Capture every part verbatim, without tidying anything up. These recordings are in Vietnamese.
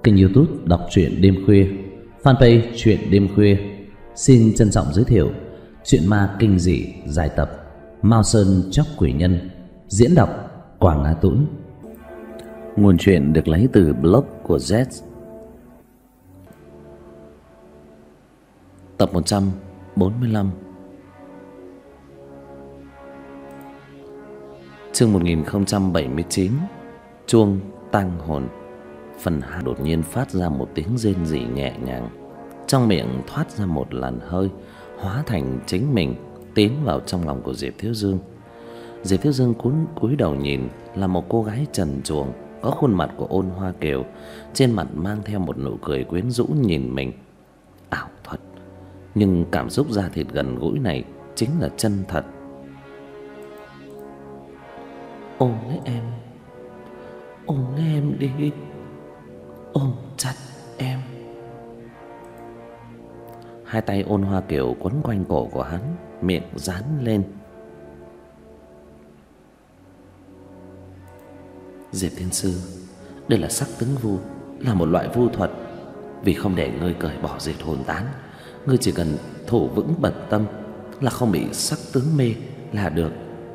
kênh YouTube đọc truyện đêm khuya, fanpage truyện đêm khuya xin trân trọng giới thiệu truyện ma kinh dị dài tập Mao Sơn Chóc Quỷ Nhân, diễn đọc Quảng Á Tũng. Nguồn truyện được lấy từ blog của Z. Tập một trăm bốn mươi lăm. Chương một nghìn không trăm bảy mươi chín. Chuông tang hồn. Phần hai. Đột nhiên phát ra một tiếng rên rỉ nhẹ nhàng, trong miệng thoát ra một làn hơi, hóa thành chính mình tiến vào trong lòng của Diệp Thiếu Dương. Diệp Thiếu Dương cúi cúi đầu nhìn, là một cô gái trần truồng, có khuôn mặt của Ôn Hoa Kiều, trên mặt mang theo một nụ cười quyến rũ nhìn mình. Ảo thuật, nhưng cảm xúc da thịt gần gũi này chính là chân thật. Ôm lấy em, ôm lấy em đi, ôm chặt em. Hai tay Ôn Hoa Kiều quấn quanh cổ của hắn, miệng dán lên. Diệp Thiên Sư, đây là sắc tướng vu, là một loại vu thuật. Vì không để ngươi cởi bỏ diệt hồn tán, ngươi chỉ cần thủ vững bật tâm là không bị sắc tướng mê là được.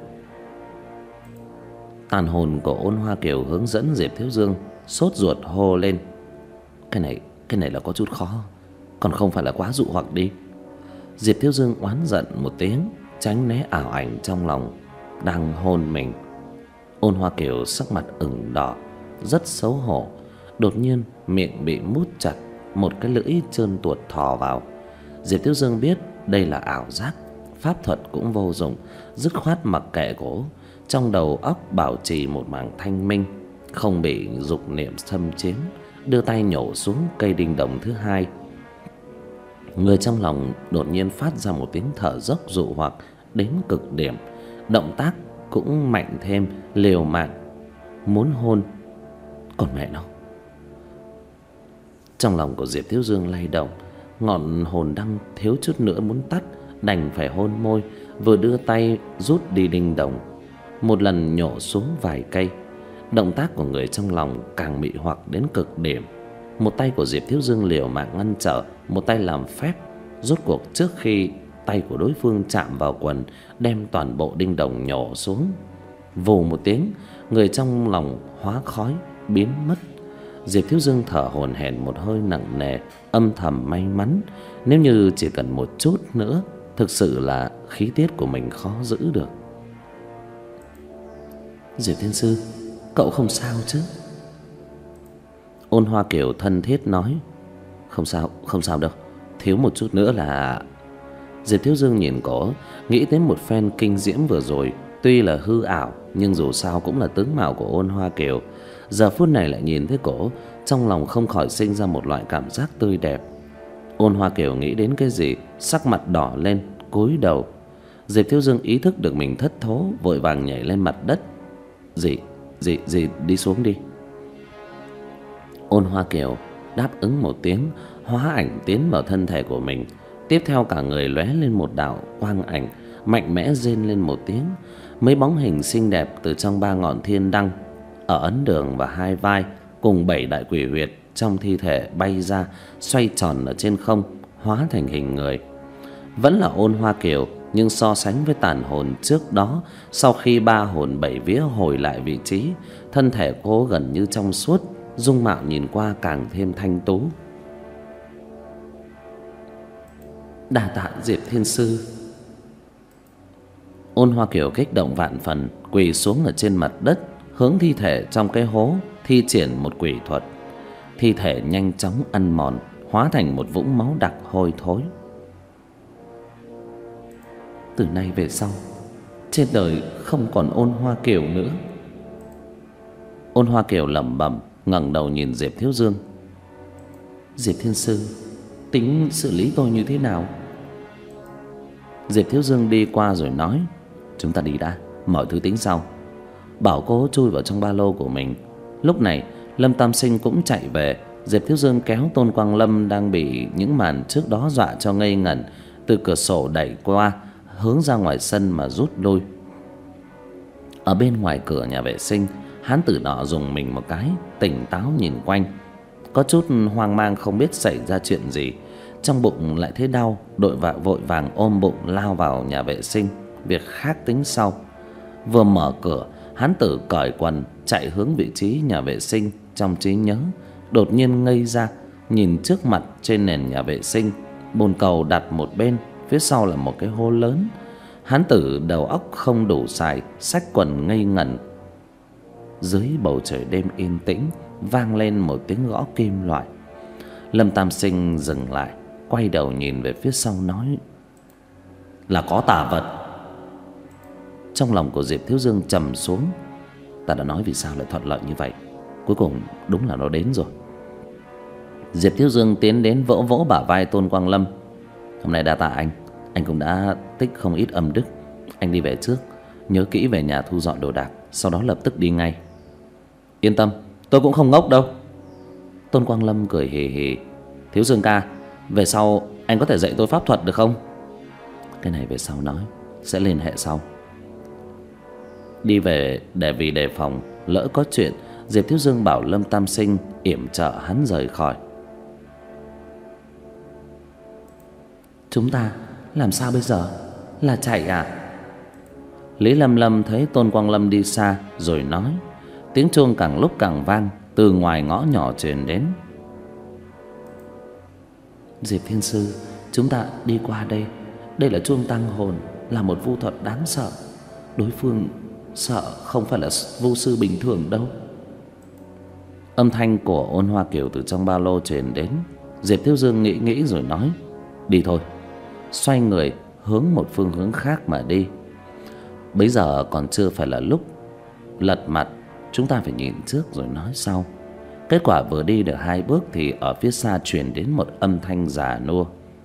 Tàn hồn của Ôn Hoa Kiều hướng dẫn Diệp Thiếu Dương, sốt ruột hô lên. Cái này, cái này là có chút khó, còn không phải là quá dụ hoặc đi. Diệp Thiếu Dương oán giận một tiếng, tránh né ảo ảnh trong lòng đang hôn mình. Ôn Hoa Kiều sắc mặt ửng đỏ, rất xấu hổ. Đột nhiên miệng bị mút chặt, một cái lưỡi trơn tuột thò vào. Diệp Thiếu Dương biết đây là ảo giác, pháp thuật cũng vô dụng, dứt khoát mặc kệ cổ. Trong đầu óc bảo trì một mảng thanh minh, không bị dục niệm xâm chiếm, đưa tay nhổ xuống cây đinh đồng thứ hai. Người trong lòng đột nhiên phát ra một tiếng thở dốc dụ hoặc đến cực điểm, động tác cũng mạnh thêm, liều mạng muốn hôn. Còn mẹ nó. Trong lòng của Diệp Thiếu Dương lay động, ngọn hồn đăng thiếu chút nữa muốn tắt, đành phải hôn môi, vừa đưa tay rút đi đinh đồng, một lần nhổ xuống vài cây. Động tác của người trong lòng càng bị hoặc đến cực điểm. Một tay của Diệp Thiếu Dương liều mạng ngăn trở, một tay làm phép. Rốt cuộc trước khi tay của đối phương chạm vào quần, đem toàn bộ đinh đồng nhổ xuống. Vù một tiếng, người trong lòng hóa khói biến mất. Diệp Thiếu Dương thở hổn hển một hơi nặng nề, âm thầm may mắn, nếu như chỉ cần một chút nữa, thực sự là khí tiết của mình khó giữ được. Diệp Thiên Sư, cậu không sao chứ? Ôn Hoa Kiều thân thiết nói. Không sao, không sao đâu, thiếu một chút nữa là... Diệp Thiếu Dương nhìn cổ, nghĩ đến một phen kinh diễm vừa rồi, tuy là hư ảo nhưng dù sao cũng là tướng mạo của Ôn Hoa Kiều. Giờ phút này lại nhìn thấy cổ, trong lòng không khỏi sinh ra một loại cảm giác tươi đẹp. Ôn Hoa Kiều nghĩ đến cái gì, sắc mặt đỏ lên, cúi đầu. Diệp Thiếu Dương ý thức được mình thất thố, vội vàng nhảy lên mặt đất. Dì, dì, dì đi xuống đi. Ôn Hoa Kiều đáp ứng một tiếng, hóa ảnh tiến vào thân thể của mình. Tiếp theo cả người lóe lên một đạo quang ảnh, mạnh mẽ rên lên một tiếng. Mấy bóng hình xinh đẹp từ trong ba ngọn thiên đăng ở ấn đường và hai vai, cùng bảy đại quỷ huyệt trong thi thể bay ra, xoay tròn ở trên không, hóa thành hình người. Vẫn là Ôn Hoa Kiều, nhưng so sánh với tàn hồn trước đó, sau khi ba hồn bảy vía hồi lại vị trí, thân thể cô gần như trong suốt, dung mạo nhìn qua càng thêm thanh tú. Đa tạ Diệp Thiên Sư. Ôn Hoa Kiều kích động vạn phần, quỳ xuống ở trên mặt đất, hướng thi thể trong cái hố thi triển một quỷ thuật. Thi thể nhanh chóng ăn mòn, hóa thành một vũng máu đặc hôi thối. Từ nay về sau, trên đời không còn Ôn Hoa Kiều nữa. Ôn Hoa Kiều lẩm bẩm, ngẩng đầu nhìn Diệp Thiếu Dương. Diệp Thiên Sư, tính xử lý tôi như thế nào? Diệp Thiếu Dương đi qua rồi nói. Chúng ta đi đã, mọi thứ tính sau. Bảo cô chui vào trong ba lô của mình. Lúc này Lâm Tam Sinh cũng chạy về. Diệp Thiếu Dương kéo Tôn Quang Lâm đang bị những màn trước đó dọa cho ngây ngẩn, từ cửa sổ đẩy qua, hướng ra ngoài sân mà rút lui. Ở bên ngoài cửa nhà vệ sinh, hán tử nọ dùng mình một cái, tỉnh táo nhìn quanh. Có chút hoang mang không biết xảy ra chuyện gì, trong bụng lại thấy đau, đội vạ vội vàng ôm bụng lao vào nhà vệ sinh, việc khác tính sau. Vừa mở cửa, Hán Tử cởi quần chạy hướng vị trí nhà vệ sinh trong trí nhớ, đột nhiên ngây ra, nhìn trước mặt trên nền nhà vệ sinh, bồn cầu đặt một bên, phía sau là một cái hố lớn. Hán Tử đầu óc không đủ xài, xách quần ngây ngẩn. Dưới bầu trời đêm yên tĩnh vang lên một tiếng gõ kim loại. Lâm Tam Sinh dừng lại, quay đầu nhìn về phía sau nói: "Là có tà vật." Trong lòng của Diệp Thiếu Dương trầm xuống. Ta đã nói vì sao lại thuận lợi như vậy, cuối cùng đúng là nó đến rồi. Diệp Thiếu Dương tiến đến vỗ vỗ bả vai Tôn Quang Lâm. "Hôm nay đa tạ anh, anh cũng đã tích không ít âm đức. Anh đi về trước, nhớ kỹ về nhà thu dọn đồ đạc, sau đó lập tức đi ngay." "Yên tâm, tôi cũng không ngốc đâu." Tôn Quang Lâm cười hì hì. "Thiếu Dương ca, về sau anh có thể dạy tôi pháp thuật được không?" "Cái này về sau nói, sẽ liên hệ sau." Đi về để vì đề phòng lỡ có chuyện, Diệp Thiếu Dương bảo Lâm Tam Sinh yểm trợ hắn rời khỏi. "Chúng ta làm sao bây giờ? Là chạy à?" Lý Lâm Lâm thấy Tôn Quang Lâm đi xa rồi nói. Tiếng chuông càng lúc càng vang, từ ngoài ngõ nhỏ truyền đến. "Diệp Thiên Sư, chúng ta đi qua đây. Đây là chuông tăng hồn, là một vu thuật đáng sợ. Đối phương sợ không phải là vu sư bình thường đâu." Âm thanh của Ôn Hoa Kiều từ trong ba lô truyền đến. Diệp Thiếu Dương nghĩ nghĩ rồi nói: "Đi thôi." Xoay người hướng một phương hướng khác mà đi. Bấy giờ còn chưa phải là lúc lật mặt, chúng ta phải nhìn trước rồi nói sau. Kết quả vừa đi được hai bước thì ở phía xa truyền đến một âm thanh già nua: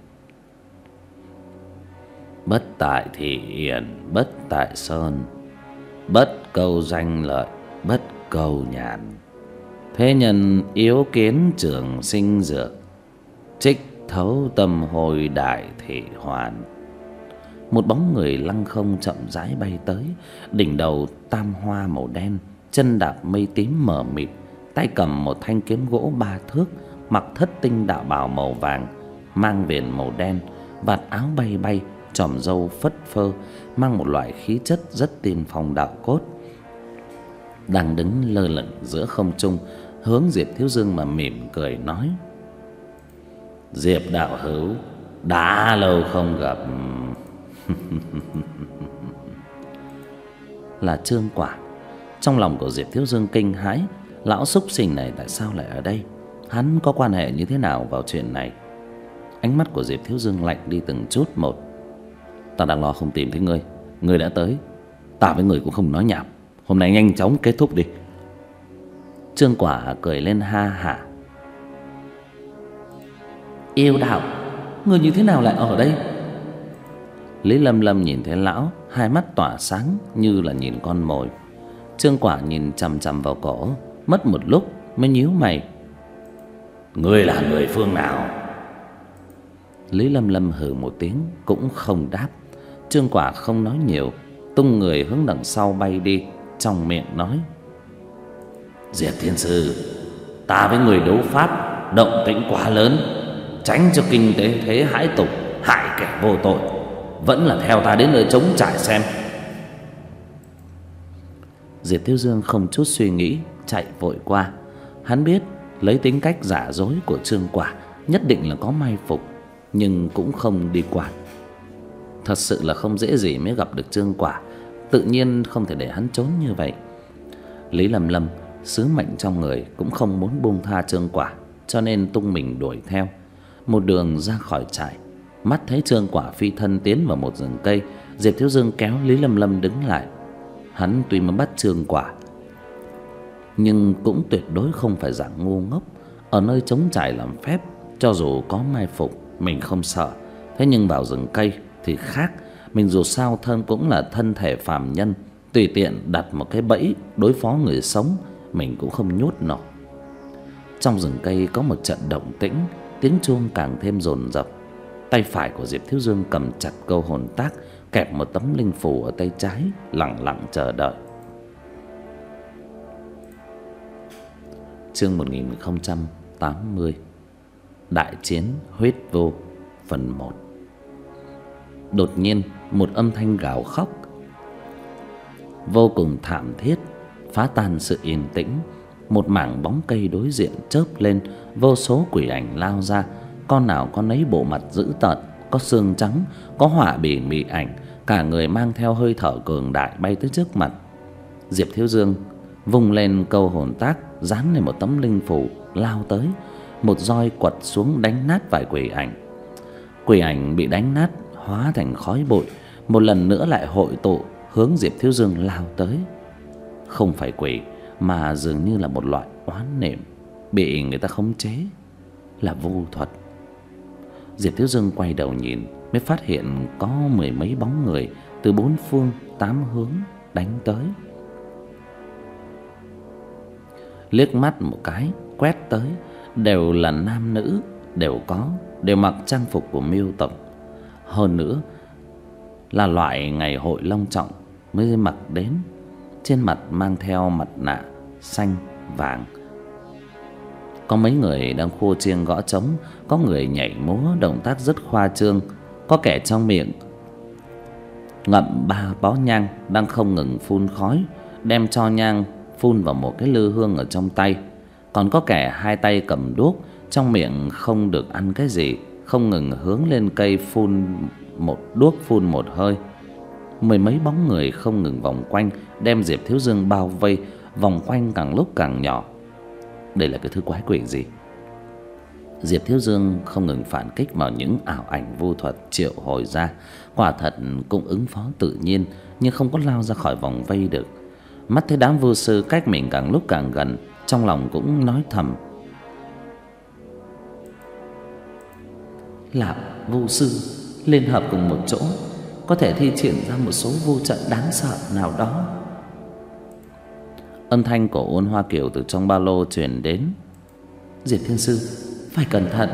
"Bất tại thị hiền, bất tại sơn, bất cầu danh lợi, bất cầu nhàn. Thế nhân yếu kiến trường sinh dược, trích thấu tâm hồi đại thị hoàn." Một bóng người lăng không chậm rãi bay tới, đỉnh đầu tam hoa màu đen, chân đạp mây tím mờ mịt, tay cầm một thanh kiếm gỗ ba thước, mặc thất tinh đạo bào màu vàng, mang viền màu đen, vạt áo bay bay, chòm râu phất phơ, mang một loại khí chất rất tiên phong đạo cốt. Đang đứng lơ lửng giữa không trung, hướng Diệp Thiếu Dương mà mỉm cười nói: "Diệp đạo hữu, đã lâu không gặp." Là Trương Quả. Trong lòng của Diệp Thiếu Dương kinh hãi, lão súc sinh này tại sao lại ở đây? Hắn có quan hệ như thế nào vào chuyện này? Ánh mắt của Diệp Thiếu Dương lạnh đi từng chút một. "Ta đang lo không tìm thấy ngươi, ngươi đã tới, ta với ngươi cũng không nói nhảm, hôm nay nhanh chóng kết thúc đi." Trương Quả cười lên ha hả: "Yêu đạo, ngươi như thế nào lại ở đây?" Lý Lâm Lâm nhìn thấy lão, hai mắt tỏa sáng như là nhìn con mồi. Trương Quả nhìn chằm chằm vào cổ, mất một lúc mới nhíu mày: "Ngươi là người phương nào?" Lý Lâm Lâm hừ một tiếng cũng không đáp. Trương Quả không nói nhiều, tung người hướng đằng sau bay đi, trong miệng nói: "Diệp Thiên Sư, ta với người đấu pháp động tĩnh quá lớn, tránh cho kinh tế thế hãi tục, hại kẻ vô tội, vẫn là theo ta đến nơi trống trải xem." Diệp Thiếu Dương không chút suy nghĩ chạy vội qua. Hắn biết lấy tính cách giả dối của Trương Quả nhất định là có mai phục, nhưng cũng không đi quản. Thật sự là không dễ gì mới gặp được Trương Quả, tự nhiên không thể để hắn trốn như vậy. Lý Lâm Lâm sứ mệnh trong người cũng không muốn buông tha Trương Quả, cho nên tung mình đuổi theo. Một đường ra khỏi trại, mắt thấy Trương Quả phi thân tiến vào một rừng cây, Diệp Thiếu Dương kéo Lý Lâm Lâm đứng lại. Hắn tuy mới bắt Trương Quả, nhưng cũng tuyệt đối không phải dạng ngu ngốc. Ở nơi trống trải làm phép, cho dù có mai phục mình không sợ, thế nhưng vào rừng cây thì khác. Mình dù sao thân cũng là thân thể phàm nhân, tùy tiện đặt một cái bẫy đối phó người sống mình cũng không nhốt nổi. Trong rừng cây có một trận động tĩnh, tiếng chuông càng thêm dồn dập. Tay phải của Diệp Thiếu Dương cầm chặt câu hồn tác, kẹp một tấm linh phù ở tay trái, lặng lặng chờ đợi. Chương một nghìn không trăm tám mươi. Đại chiến huyết vô phần một. Đột nhiên một âm thanh gào khóc vô cùng thảm thiết phá tan sự yên tĩnh. Một mảng bóng cây đối diện chớp lên, vô số quỷ ảnh lao ra, con nào con nấy bộ mặt dữ tợn, có xương trắng, có họa bì mị ảnh, cả người mang theo hơi thở cường đại bay tới trước mặt. Diệp Thiếu Dương vung lên câu hồn tác, dán lên một tấm linh phủ, lao tới, một roi quật xuống đánh nát vài quỷ ảnh. Quỷ ảnh bị đánh nát hóa thành khói bụi, một lần nữa lại hội tụ hướng Diệp Thiếu Dương lao tới. Không phải quỷ mà dường như là một loại oán niệm bị người ta khống chế, là vô thuật. Diệp Thiếu Dương quay đầu nhìn mới phát hiện có mười mấy bóng người từ bốn phương tám hướng đánh tới. Liếc mắt một cái quét tới, đều là nam nữ, đều có, đều mặc trang phục của Miêu tộc. Hơn nữa là loại ngày hội long trọng mới mặc đến. Trên mặt mang theo mặt nạ xanh vàng. Có mấy người đang khua chiêng gõ trống, có người nhảy múa động tác rất khoa trương, có kẻ trong miệng ngậm ba bó nhang đang không ngừng phun khói, đem tro nhang phun vào một cái lư hương ở trong tay. Còn có kẻ hai tay cầm đuốc, trong miệng không được ăn cái gì, không ngừng hướng lên cây phun một đuốc phun một hơi. Mười mấy bóng người không ngừng vòng quanh, đem Diệp Thiếu Dương bao vây, vòng quanh càng lúc càng nhỏ. Đây là cái thứ quái quỷ gì? Diệp Thiếu Dương không ngừng phản kích vào những ảo ảnh vô thuật triệu hồi ra, quả thật cũng ứng phó tự nhiên, nhưng không có lao ra khỏi vòng vây được. Mắt thấy đám vô sư cách mình càng lúc càng gần, trong lòng cũng nói thầm: là vô sư liên hợp cùng một chỗ, có thể thi triển ra một số vô trận đáng sợ nào đó. Âm thanh của Ôn Hoa Kiều từ trong ba lô truyền đến: Diệp Thiên sư, phải cẩn thận.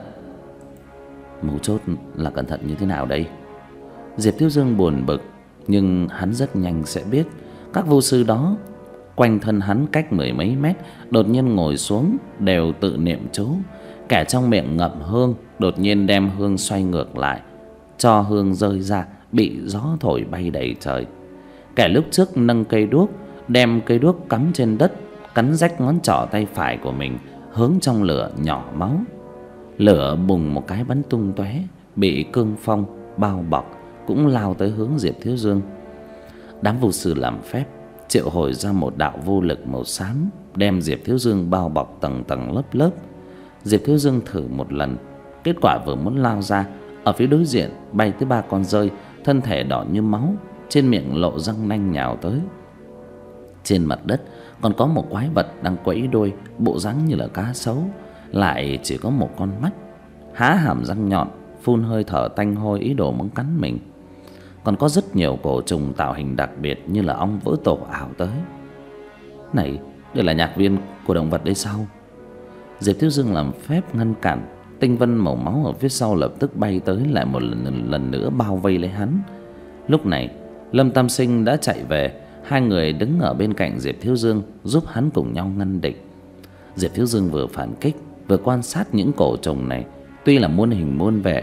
Mấu chốt là cẩn thận như thế nào đây? Diệp Thiếu Dương buồn bực, nhưng hắn rất nhanh sẽ biết. Các vô sư đó quanh thân hắn cách mười mấy mét đột nhiên ngồi xuống, đều tự niệm chú. Kẻ trong miệng ngậm hương đột nhiên đem hương xoay ngược lại, cho hương rơi ra, bị gió thổi bay đầy trời. Kẻ lúc trước nâng cây đuốc, đem cây đuốc cắm trên đất, cắn rách ngón trỏ tay phải của mình, hướng trong lửa nhỏ máu. Lửa bùng một cái bắn tung tóe, bị cương phong bao bọc, cũng lao tới hướng Diệp Thiếu Dương. Đám vô sư làm phép triệu hồi ra một đạo vô lực màu xám, đem Diệp Thiếu Dương bao bọc tầng tầng lớp lớp. Diệp Thiếu Dương thử một lần, kết quả vừa muốn lao ra, ở phía đối diện bay tới ba con dơi, thân thể đỏ như máu, trên miệng lộ răng nanh nhào tới. Trên mặt đất còn có một quái vật đang quẫy đuôi, bộ dáng như là cá sấu, lại chỉ có một con mắt, há hàm răng nhọn, phun hơi thở tanh hôi ý đồ muốn cắn mình. Còn có rất nhiều cổ trùng tạo hình đặc biệt như là ong vỡ tổ ảo tới. Này, đây là nhạc viên của động vật đây sao? Diệp Thiếu Dương làm phép ngăn cản, tinh vân màu máu ở phía sau lập tức bay tới, lại một lần, lần nữa bao vây lấy hắn. Lúc này Lâm Tam Sinh đã chạy về, hai người đứng ở bên cạnh Diệp Thiếu Dương giúp hắn cùng nhau ngăn địch. Diệp Thiếu Dương vừa phản kích vừa quan sát những cổ trùng này, tuy là muôn hình muôn vẻ,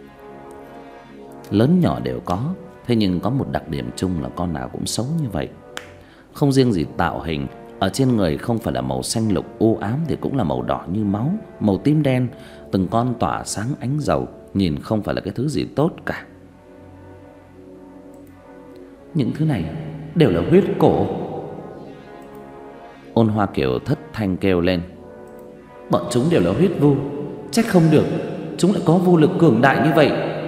lớn nhỏ đều có, thế nhưng có một đặc điểm chung là con nào cũng xấu như vậy. Không riêng gì tạo hình, ở trên người không phải là màu xanh lục u ám thì cũng là màu đỏ như máu, màu tím đen, từng con tỏa sáng ánh dầu, nhìn không phải là cái thứ gì tốt cả. Những thứ này đều là huyết cổ. Ôn Hoa Kiều thất thanh kêu lên: bọn chúng đều là huyết vu, trách không được chúng lại có vô lực cường đại như vậy.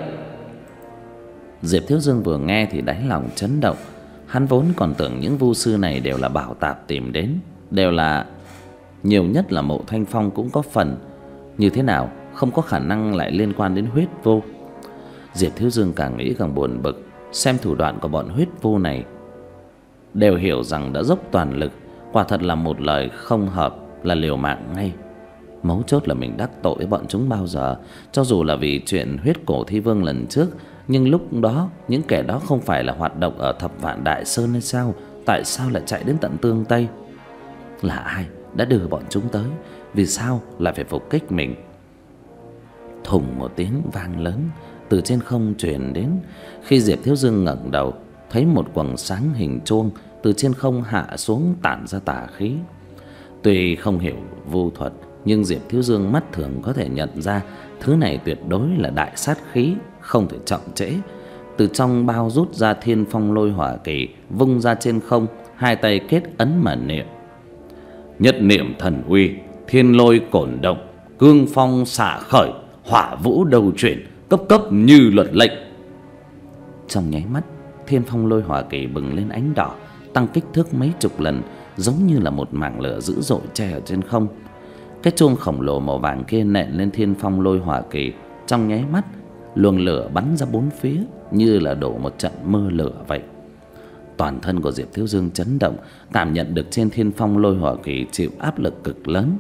Diệp Thiếu Dương vừa nghe thì đáy lòng chấn động. Hắn vốn còn tưởng những vu sư này đều là bảo tạp tìm đến, đều là nhiều nhất là Mộ Thanh Phong cũng có phần, như thế nào không có khả năng lại liên quan đến huyết vô. Diệp Thiếu Dương càng nghĩ càng buồn bực, xem thủ đoạn của bọn huyết vô này, đều hiểu rằng đã dốc toàn lực, quả thật là một lời không hợp là liều mạng ngay. Mấu chốt là mình đắc tội với bọn chúng bao giờ, cho dù là vì chuyện huyết cổ thi vương lần trước, nhưng lúc đó những kẻ đó không phải là hoạt động ở Thập Vạn Đại Sơn hay sao? Tại sao lại chạy đến tận Tương Tây? Là ai? đã đưa bọn chúng tới, vì sao lại phải phục kích mình? Thùng một tiếng vang lớn từ trên không truyền đến. Khi Diệp Thiếu Dương ngẩng đầu, thấy một quầng sáng hình chuông từ trên không hạ xuống tản ra tà khí. Tuy không hiểu vu thuật, nhưng Diệp Thiếu Dương mắt thường có thể nhận ra thứ này tuyệt đối là đại sát khí, không thể chậm trễ. Từ trong bao rút ra Thiên Phong Lôi Hỏa Kỳ, vung ra trên không, hai tay kết ấn mà niệm: nhất niệm thần uy, thiên lôi cổn động, cương phong xạ khởi, hỏa vũ đầu chuyển, cấp cấp như luật lệnh. Trong nháy mắt, Thiên Phong Lôi Hỏa Kỳ bừng lên ánh đỏ, tăng kích thước mấy chục lần, giống như là một mảng lửa dữ dội che ở trên không. Cái chuông khổng lồ màu vàng kia nện lên Thiên Phong Lôi Hỏa Kỳ, trong nháy mắt luồng lửa bắn ra bốn phía như là đổ một trận mưa lửa vậy. Toàn thân của Diệp Thiếu Dương chấn động, cảm nhận được trên Thiên Phong Lôi Hỏa Kỳ chịu áp lực cực lớn.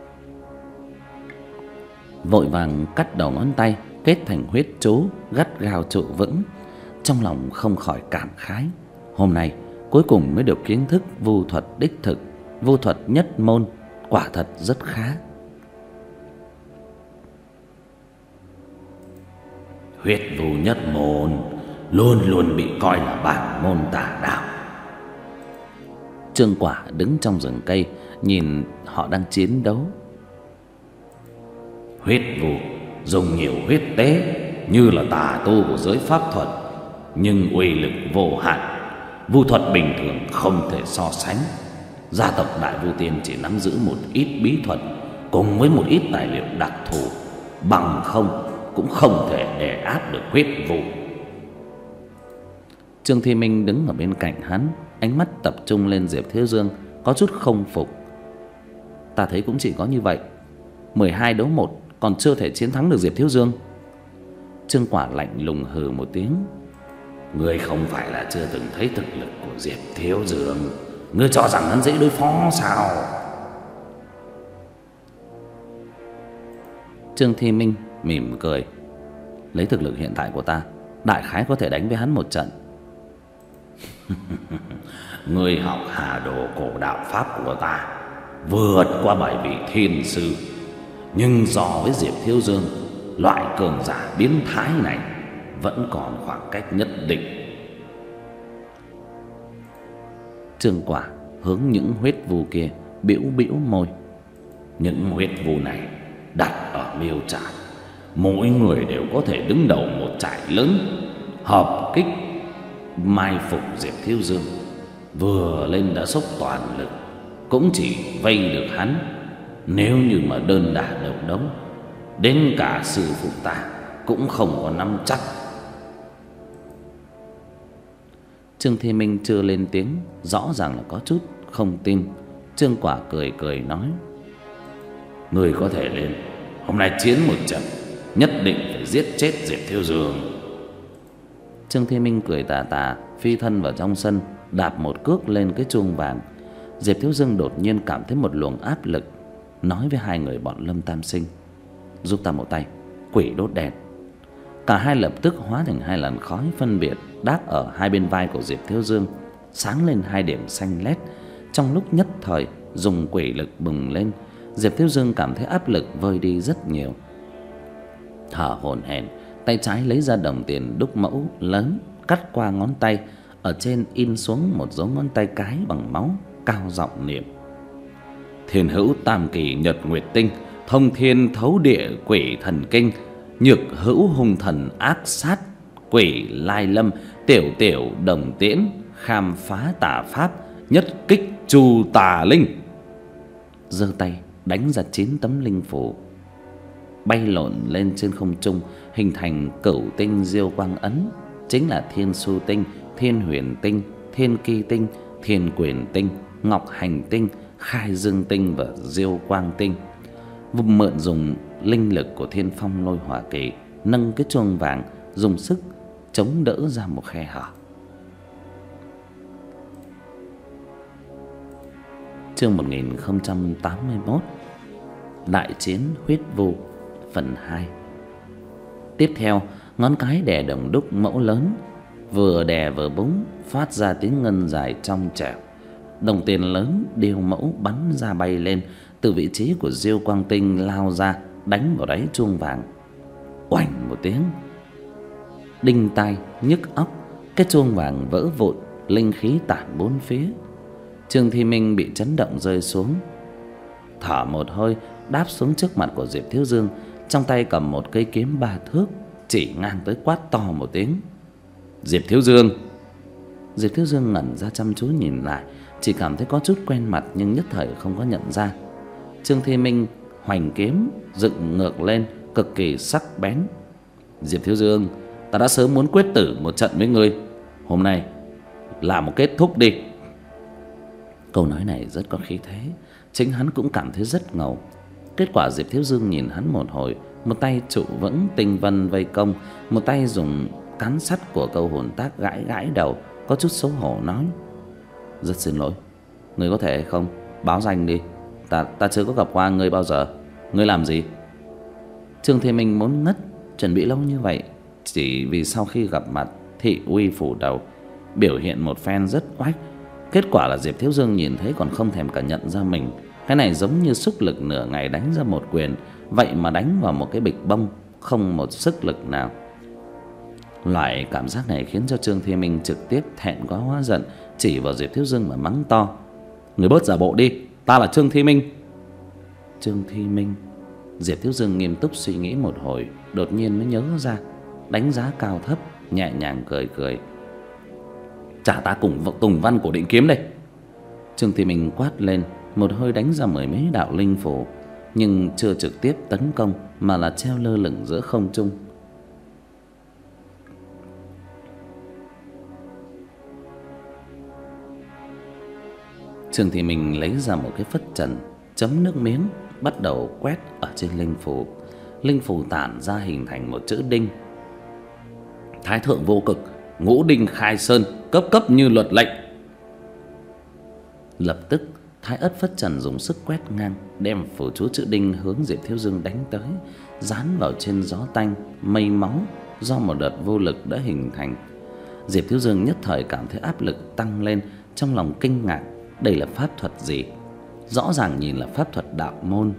Vội vàng cắt đầu ngón tay, kết thành huyết chú, gắt gao trụ vững. Trong lòng không khỏi cảm khái, hôm nay cuối cùng mới được kiến thức vu thuật đích thực, vu thuật nhất môn, quả thật rất khá. Huyết vu nhất môn luôn luôn bị coi là bản môn tà đạo. Trương Quả đứng trong rừng cây nhìn họ đang chiến đấu. Huyết vu dùng nhiều huyết tế, như là tà tu của giới pháp thuật, nhưng uy lực vô hạn, vu thuật bình thường không thể so sánh. Gia tộc Đại Vu Tiên chỉ nắm giữ một ít bí thuật cùng với một ít tài liệu đặc thù, bằng không cũng không thể đè áp được huyết vu. Trương Thi Minh đứng ở bên cạnh hắn, ánh mắt tập trung lên Diệp Thiếu Dương, có chút không phục. Ta thấy cũng chỉ có như vậy, mười hai đấu một còn chưa thể chiến thắng được Diệp Thiếu Dương. Trương Quả lạnh lùng hừ một tiếng: ngươi không phải là chưa từng thấy thực lực của Diệp Thiếu Dương, ngươi cho rằng hắn dễ đối phó sao? Trương Thi Minh mỉm cười: lấy thực lực hiện tại của ta, đại khái có thể đánh với hắn một trận. Ngươi học Hà Đồ cổ đạo pháp của ta, vượt qua bảy vị thiên sư, nhưng so với Diệp Thiếu Dương, loại cường giả biến thái này, vẫn còn khoảng cách nhất định. Trương Quả hướng những huyết vu kia bĩu bĩu môi: những huyết vu này đặt ở miêu trại, mỗi người đều có thể đứng đầu một trại lớn, hợp kích mai phục Diệp Thiếu Dương. Vừa lên đã xúc toàn lực, cũng chỉ vây được hắn. Nếu như mà đơn đả độc đấu, đến cả sư phụ ta cũng không có nắm chắc. Trương Thi Minh chưa lên tiếng, rõ ràng là có chút không tin. Trương Quả cười cười nói: người có thể lên, hôm nay chiến một trận, nhất định phải giết chết Diệp Thiếu Dương. Trương Thi Minh cười tà tà, phi thân vào trong sân, đạp một cước lên cái chuông vàng. Diệp Thiếu Dương đột nhiên cảm thấy một luồng áp lực, nói với hai người bọn Lâm Tam Sinh: giúp ta một tay, quỷ đốt đèn. Cả hai lập tức hóa thành hai làn khói phân biệt, đáp ở hai bên vai của Diệp Thiếu Dương, sáng lên hai điểm xanh lét. Trong lúc nhất thời dùng quỷ lực bừng lên, Diệp Thiếu Dương cảm thấy áp lực vơi đi rất nhiều. Thở hổn hển, tay trái lấy ra đồng tiền đúc mẫu lớn, cắt qua ngón tay, ở trên in xuống một dấu ngón tay cái bằng máu, cao giọng niệm: thiên hữu tam kỳ nhật nguyệt tinh, thông thiên thấu địa quỷ thần kinh, nhược hữu hung thần ác sát, quỷ lai lâm, tiểu tiểu đồng tiễn, khám phá tà pháp, nhất kích trù tà linh. Giơ tay đánh ra chín tấm linh phù, bay lộn lên trên không trung, hình thành cửu tinh diêu quang ấn, chính là thiên su tinh, thiên huyền tinh, thiên kỳ tinh, thiên quyền tinh, ngọc hành tinh, khai dương tinh và diêu quang tinh. Vùng mượn dùng linh lực của Thiên Phong Lôi Hỏa Kỳ, nâng cái chuông vàng, dùng sức chống đỡ ra một khe hở. Chương một nghìn không trăm tám mươi mốt, Đại chiến huyết vu phần hai. Tiếp theo, ngón cái đè đồng đúc mẫu lớn, vừa đè vừa búng, phát ra tiếng ngân dài trong trẻo. Đồng tiền lớn điêu mẫu bắn ra bay lên, từ vị trí của Diêu Quang Tinh lao ra, đánh vào đáy chuông vàng. Oành một tiếng, đinh tai nhức óc, cái chuông vàng vỡ vụn, linh khí tản bốn phía. Trương Thi Minh bị chấn động rơi xuống, thở một hơi đáp xuống trước mặt của Diệp Thiếu Dương, trong tay cầm một cây kiếm ba thước, chỉ ngang tới quát to một tiếng: "Diệp Thiếu Dương!" Diệp Thiếu Dương ngẩn ra chăm chú nhìn lại, chỉ cảm thấy có chút quen mặt nhưng nhất thời không có nhận ra. Trương Thi Minh hoành kiếm dựng ngược lên, cực kỳ sắc bén. "Diệp Thiếu Dương, ta đã sớm muốn quyết tử một trận với ngươi, hôm nay là một kết thúc đi." Câu nói này rất có khí thế, chính hắn cũng cảm thấy rất ngầu. Kết quả Diệp Thiếu Dương nhìn hắn một hồi, một tay trụ vững tinh vân vây công, một tay dùng cán sắt của câu hồn tác gãi gãi đầu, có chút xấu hổ nói: "Rất xin lỗi, ngươi có thể không báo danh đi, ta ta chưa có gặp qua ngươi bao giờ. Ngươi làm gì?" Trương Thế Minh muốn ngất, chuẩn bị lâu như vậy chỉ vì sau khi gặp mặt thị uy phủ đầu, biểu hiện một phen rất oách. Kết quả là Diệp Thiếu Dương nhìn thấy còn không thèm cả nhận ra mình. Cái này giống như sức lực nửa ngày đánh ra một quyền, vậy mà đánh vào một cái bịch bông, không một sức lực nào. Loại cảm giác này khiến cho Trương Thi Minh trực tiếp thẹn quá hóa giận, chỉ vào Diệp Thiếu Dương mà mắng to: "Người bớt giả bộ đi, ta là Trương Thi Minh." Trương Thi Minh? Diệp Thiếu Dương nghiêm túc suy nghĩ một hồi, đột nhiên mới nhớ ra, đánh giá cao thấp, nhẹ nhàng cười cười: "Trả ta cùng Tùng Văn của Định Kiếm đây." Trương Thi Minh quát lên, một hơi đánh ra mười mấy đạo linh phù, nhưng chưa trực tiếp tấn công mà là treo lơ lửng giữa không trung. Trương Thị Minh lấy ra một cái phất trần, chấm nước miếng, bắt đầu quét ở trên linh phù. Linh phù tản ra hình thành một chữ đinh: "Thái thượng vô cực, ngũ đinh khai sơn, cấp cấp như luật lệnh." Lập tức Thái Ất phất trần dùng sức quét ngang, đem phù chú chữ đinh hướng Diệp Thiếu Dương đánh tới, dán vào trên gió tanh mây máu do một đợt vô lực đã hình thành. Diệp Thiếu Dương nhất thời cảm thấy áp lực tăng lên, trong lòng kinh ngạc, đây là pháp thuật gì? Rõ ràng nhìn là pháp thuật đạo môn,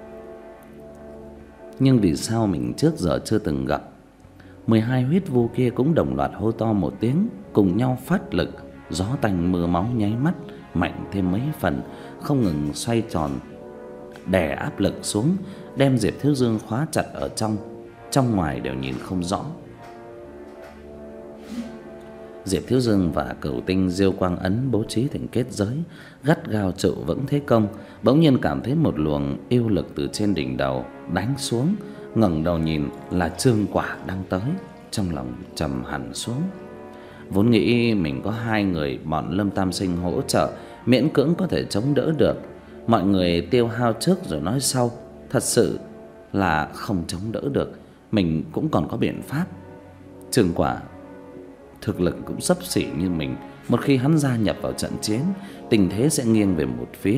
nhưng vì sao mình trước giờ chưa từng gặp? Mười hai huyết vu kia cũng đồng loạt hô to một tiếng, cùng nhau phát lực, gió tanh mưa máu nháy mắt mạnh thêm mấy phần, không ngừng xoay tròn, đè áp lực xuống, đem Diệp Thiếu Dương khóa chặt ở trong, trong ngoài đều nhìn không rõ. Diệp Thiếu Dương và Cửu Tinh Diêu Quang ấn bố trí thành kết giới, gắt gao trụ vững thế công. Bỗng nhiên cảm thấy một luồng yêu lực từ trên đỉnh đầu đánh xuống, ngẩng đầu nhìn là Trương Quả đang tới, trong lòng trầm hẳn xuống. Vốn nghĩ mình có hai người bọn Lâm Tam Sinh hỗ trợ, miễn cưỡng có thể chống đỡ được. Mọi người tiêu hao trước rồi nói sau, thật sự là không chống đỡ được. Mình cũng còn có biện pháp. Trương Quả thực lực cũng xấp xỉ như mình, một khi hắn gia nhập vào trận chiến, tình thế sẽ nghiêng về một phía.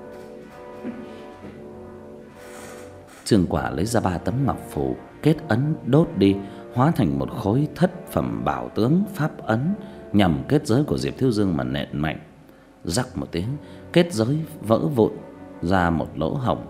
Trương Quả lấy ra ba tấm ngọc phù, kết ấn đốt đi, hóa thành một khối thất phẩm bảo tướng pháp ấn, nhằm kết giới của Diệp Thiếu Dương mà nện mạnh. Rắc một tiếng, kết giới vỡ vụn ra một lỗ hổng.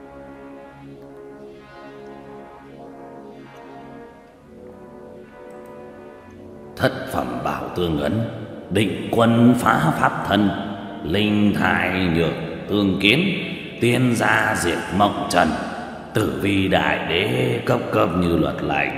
Thất phẩm bảo tương ấn, định quân phá pháp thân, linh thải nhược tương kiếm, tiên gia diệt mộng trần, tử vi đại đế cấp cấp như luật lệnh.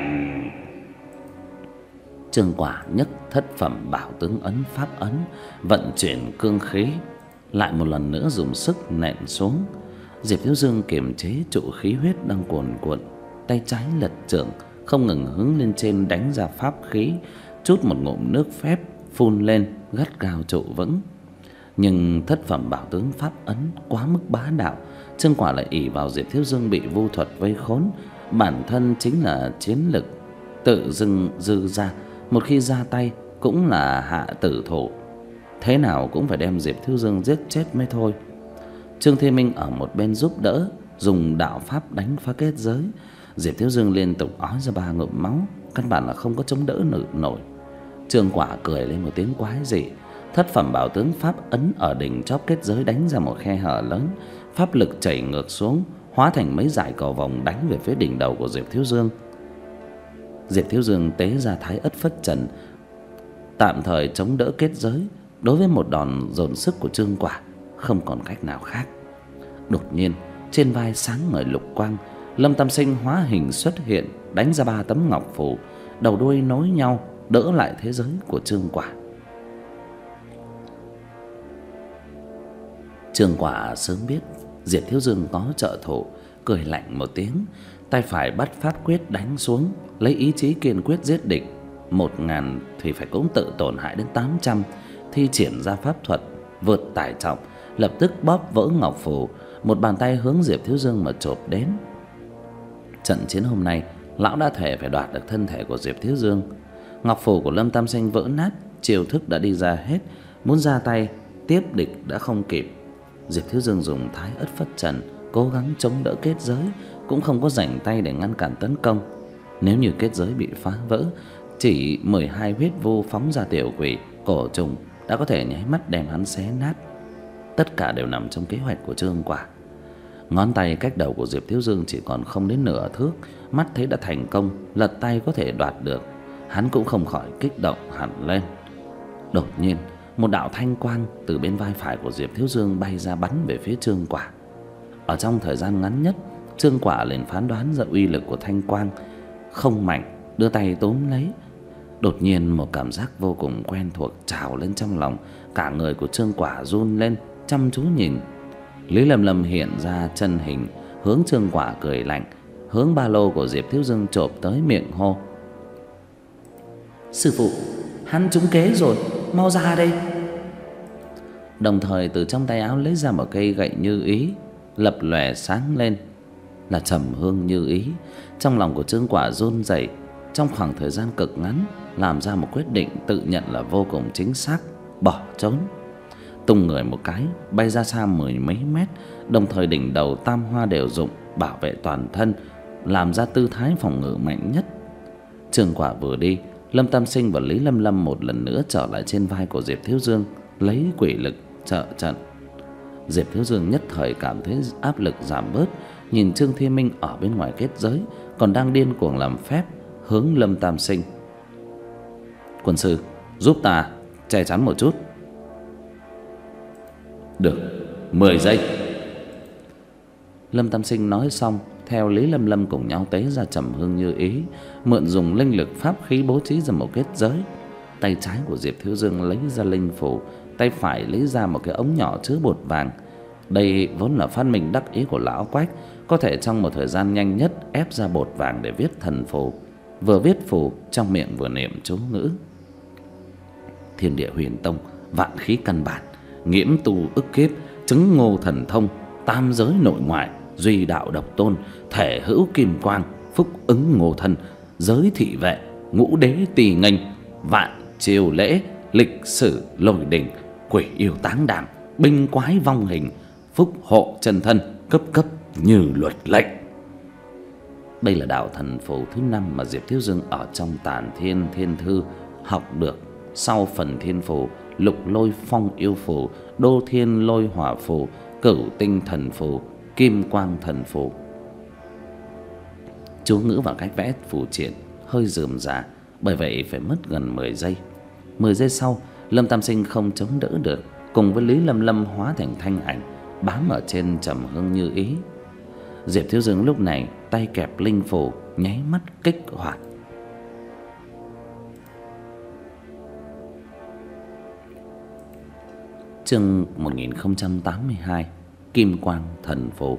Trương Quả nhấc thất phẩm bảo tướng ấn pháp ấn, vận chuyển cương khí, lại một lần nữa dùng sức nện xuống. Diệp Thiếu Dương kiềm chế trụ khí huyết đang cuồn cuộn, tay trái lật chưởng, không ngừng hướng lên trên đánh ra pháp khí, chút một ngụm nước phép phun lên, gắt gao trụ vững. Nhưng thất phẩm bảo tướng pháp ấn quá mức bá đạo, Trương Quả lại ỷ vào Diệp Thiếu Dương bị vu thuật vây khốn, bản thân chính là chiến lực tự dưng dư ra, một khi ra tay cũng là hạ tử thủ, thế nào cũng phải đem Diệp Thiếu Dương giết chết mới thôi. Trương Thế Minh ở một bên giúp đỡ, dùng đạo pháp đánh phá kết giới. Diệp Thiếu Dương liên tục ói ra ba ngụm máu, căn bản là không có chống đỡ nổi. Trương Quả cười lên một tiếng quái dị, Thất phẩm bảo tướng pháp ấn ở đỉnh chóp kết giới đánh ra một khe hở lớn, pháp lực chảy ngược xuống, hóa thành mấy dải cầu vồng đánh về phía đỉnh đầu của Diệp Thiếu Dương. Diệp Thiếu Dương tế ra Thái Ất Phất Trần, tạm thời chống đỡ kết giới. Đối với một đòn dồn sức của Trương Quả, không còn cách nào khác. Đột nhiên, trên vai sáng ngời lục quang, Lâm Tam Sinh hóa hình xuất hiện, đánh ra ba tấm ngọc phù, đầu đuôi nối nhau, đỡ lại thế giới của Trương Quả. Trương Quả sớm biết Diệp Thiếu Dương có trợ thủ, cười lạnh một tiếng, tay phải bắt pháp quyết đánh xuống, lấy ý chí kiên quyết giết địch. Một ngàn thì phải cũng tự tổn hại đến tám trăm, thi triển ra pháp thuật vượt tải trọng, lập tức bóp vỡ ngọc phù, một bàn tay hướng Diệp Thiếu Dương mà chộp đến. Trận chiến hôm nay, lão đã thề phải đoạt được thân thể của Diệp Thiếu Dương. Ngọc phù của Lâm Tam Sinh vỡ nát, chiêu thức đã đi ra hết, muốn ra tay tiếp địch đã không kịp. Diệp Thiếu Dương dùng Thái Ất Phất Trần cố gắng chống đỡ kết giới, cũng không có rảnh tay để ngăn cản tấn công. Nếu như kết giới bị phá vỡ, chỉ mười hai huyết vu phóng ra tiểu quỷ, cổ trùng đã có thể nháy mắt đem hắn xé nát. Tất cả đều nằm trong kế hoạch của Trương Quả. Ngón tay cách đầu của Diệp Thiếu Dương chỉ còn không đến nửa thước, mắt thấy đã thành công, lật tay có thể đoạt được, hắn cũng không khỏi kích động hẳn lên. Đột nhiên, một đạo thanh quang từ bên vai phải của Diệp Thiếu Dương bay ra bắn về phía Trương Quả. Ở trong thời gian ngắn nhất, Trương Quả liền phán đoán ra uy lực của thanh quang không mạnh, đưa tay túm lấy. Đột nhiên một cảm giác vô cùng quen thuộc trào lên trong lòng, cả người của Trương Quả run lên, chăm chú nhìn. Lý Lâm Lâm hiện ra chân hình, hướng Trương Quả cười lạnh, hướng ba lô của Diệp Thiếu Dương chộp tới, miệng hô: "Sư phụ, hắn trúng kế rồi, mau ra đây." Đồng thời từ trong tay áo lấy ra một cây gậy như ý, lập lòe sáng lên, là trầm hương như ý. Trong lòng của Trương Quả run rẩy, trong khoảng thời gian cực ngắn làm ra một quyết định tự nhận là vô cùng chính xác, bỏ trốn. Tung người một cái bay ra xa mười mấy mét, đồng thời đỉnh đầu tam hoa đều dụng bảo vệ toàn thân, làm ra tư thái phòng ngự mạnh nhất. Trương Quả vừa đi, Lâm Tam Sinh và Lý Lâm Lâm một lần nữa trở lại trên vai của Diệp Thiếu Dương, lấy quỷ lực trợ trận. Diệp Thiếu Dương nhất thời cảm thấy áp lực giảm bớt, nhìn Trương Thiên Minh ở bên ngoài kết giới còn đang điên cuồng làm phép, hướng Lâm Tam Sinh: "Quân sư, giúp ta che chắn một chút." "Được, mười giây." Lâm Tam Sinh nói xong, theo Lý Lâm Lâm cùng nhau tế ra trầm hương như ý, mượn dùng linh lực pháp khí bố trí ra một kết giới. Tay trái của Diệp Thiếu Dương lấy ra linh phù, tay phải lấy ra một cái ống nhỏ chứa bột vàng. Đây vốn là phát minh đắc ý của lão Quách, có thể trong một thời gian nhanh nhất ép ra bột vàng để viết thần phù. Vừa viết phù, trong miệng vừa niệm chú ngữ: "Thiên địa huyền tông, vạn khí căn bản, nghiễm tu ức kiếp, chứng ngô thần thông, tam giới nội ngoại, duy đạo độc tôn, thể hữu kim quang, phúc ứng ngô thân, giới thị vệ, ngũ đế tỳ nghênh, vạn triều lễ, lịch sử lôi đình, quỷ yêu táng đảm, binh quái vong hình, phúc hộ chân thân, cấp cấp như luật lệnh." Đây là đạo thần phù thứ năm mà Diệp Thiếu Dương ở trong Tản Thiên Thiên Thư học được, sau phần thiên phù, lục lôi phong yêu phù, đô thiên lôi hỏa phù, cửu tinh thần phù, kim quang thần phù. Chú ngữ và cách vẽ phù triển hơi rườm rà, bởi vậy phải mất gần mười giây. Mười giây sau, Lâm Tam Sinh không chống đỡ được, cùng với Lý Lâm Lâm hóa thành thanh ảnh, bám ở trên trầm hương như ý. Diệp Thiếu Dương lúc này tay kẹp linh phù, nháy mắt kích hoạt. Chương một nghìn không trăm tám mươi hai, Kim Quang Thần Phù.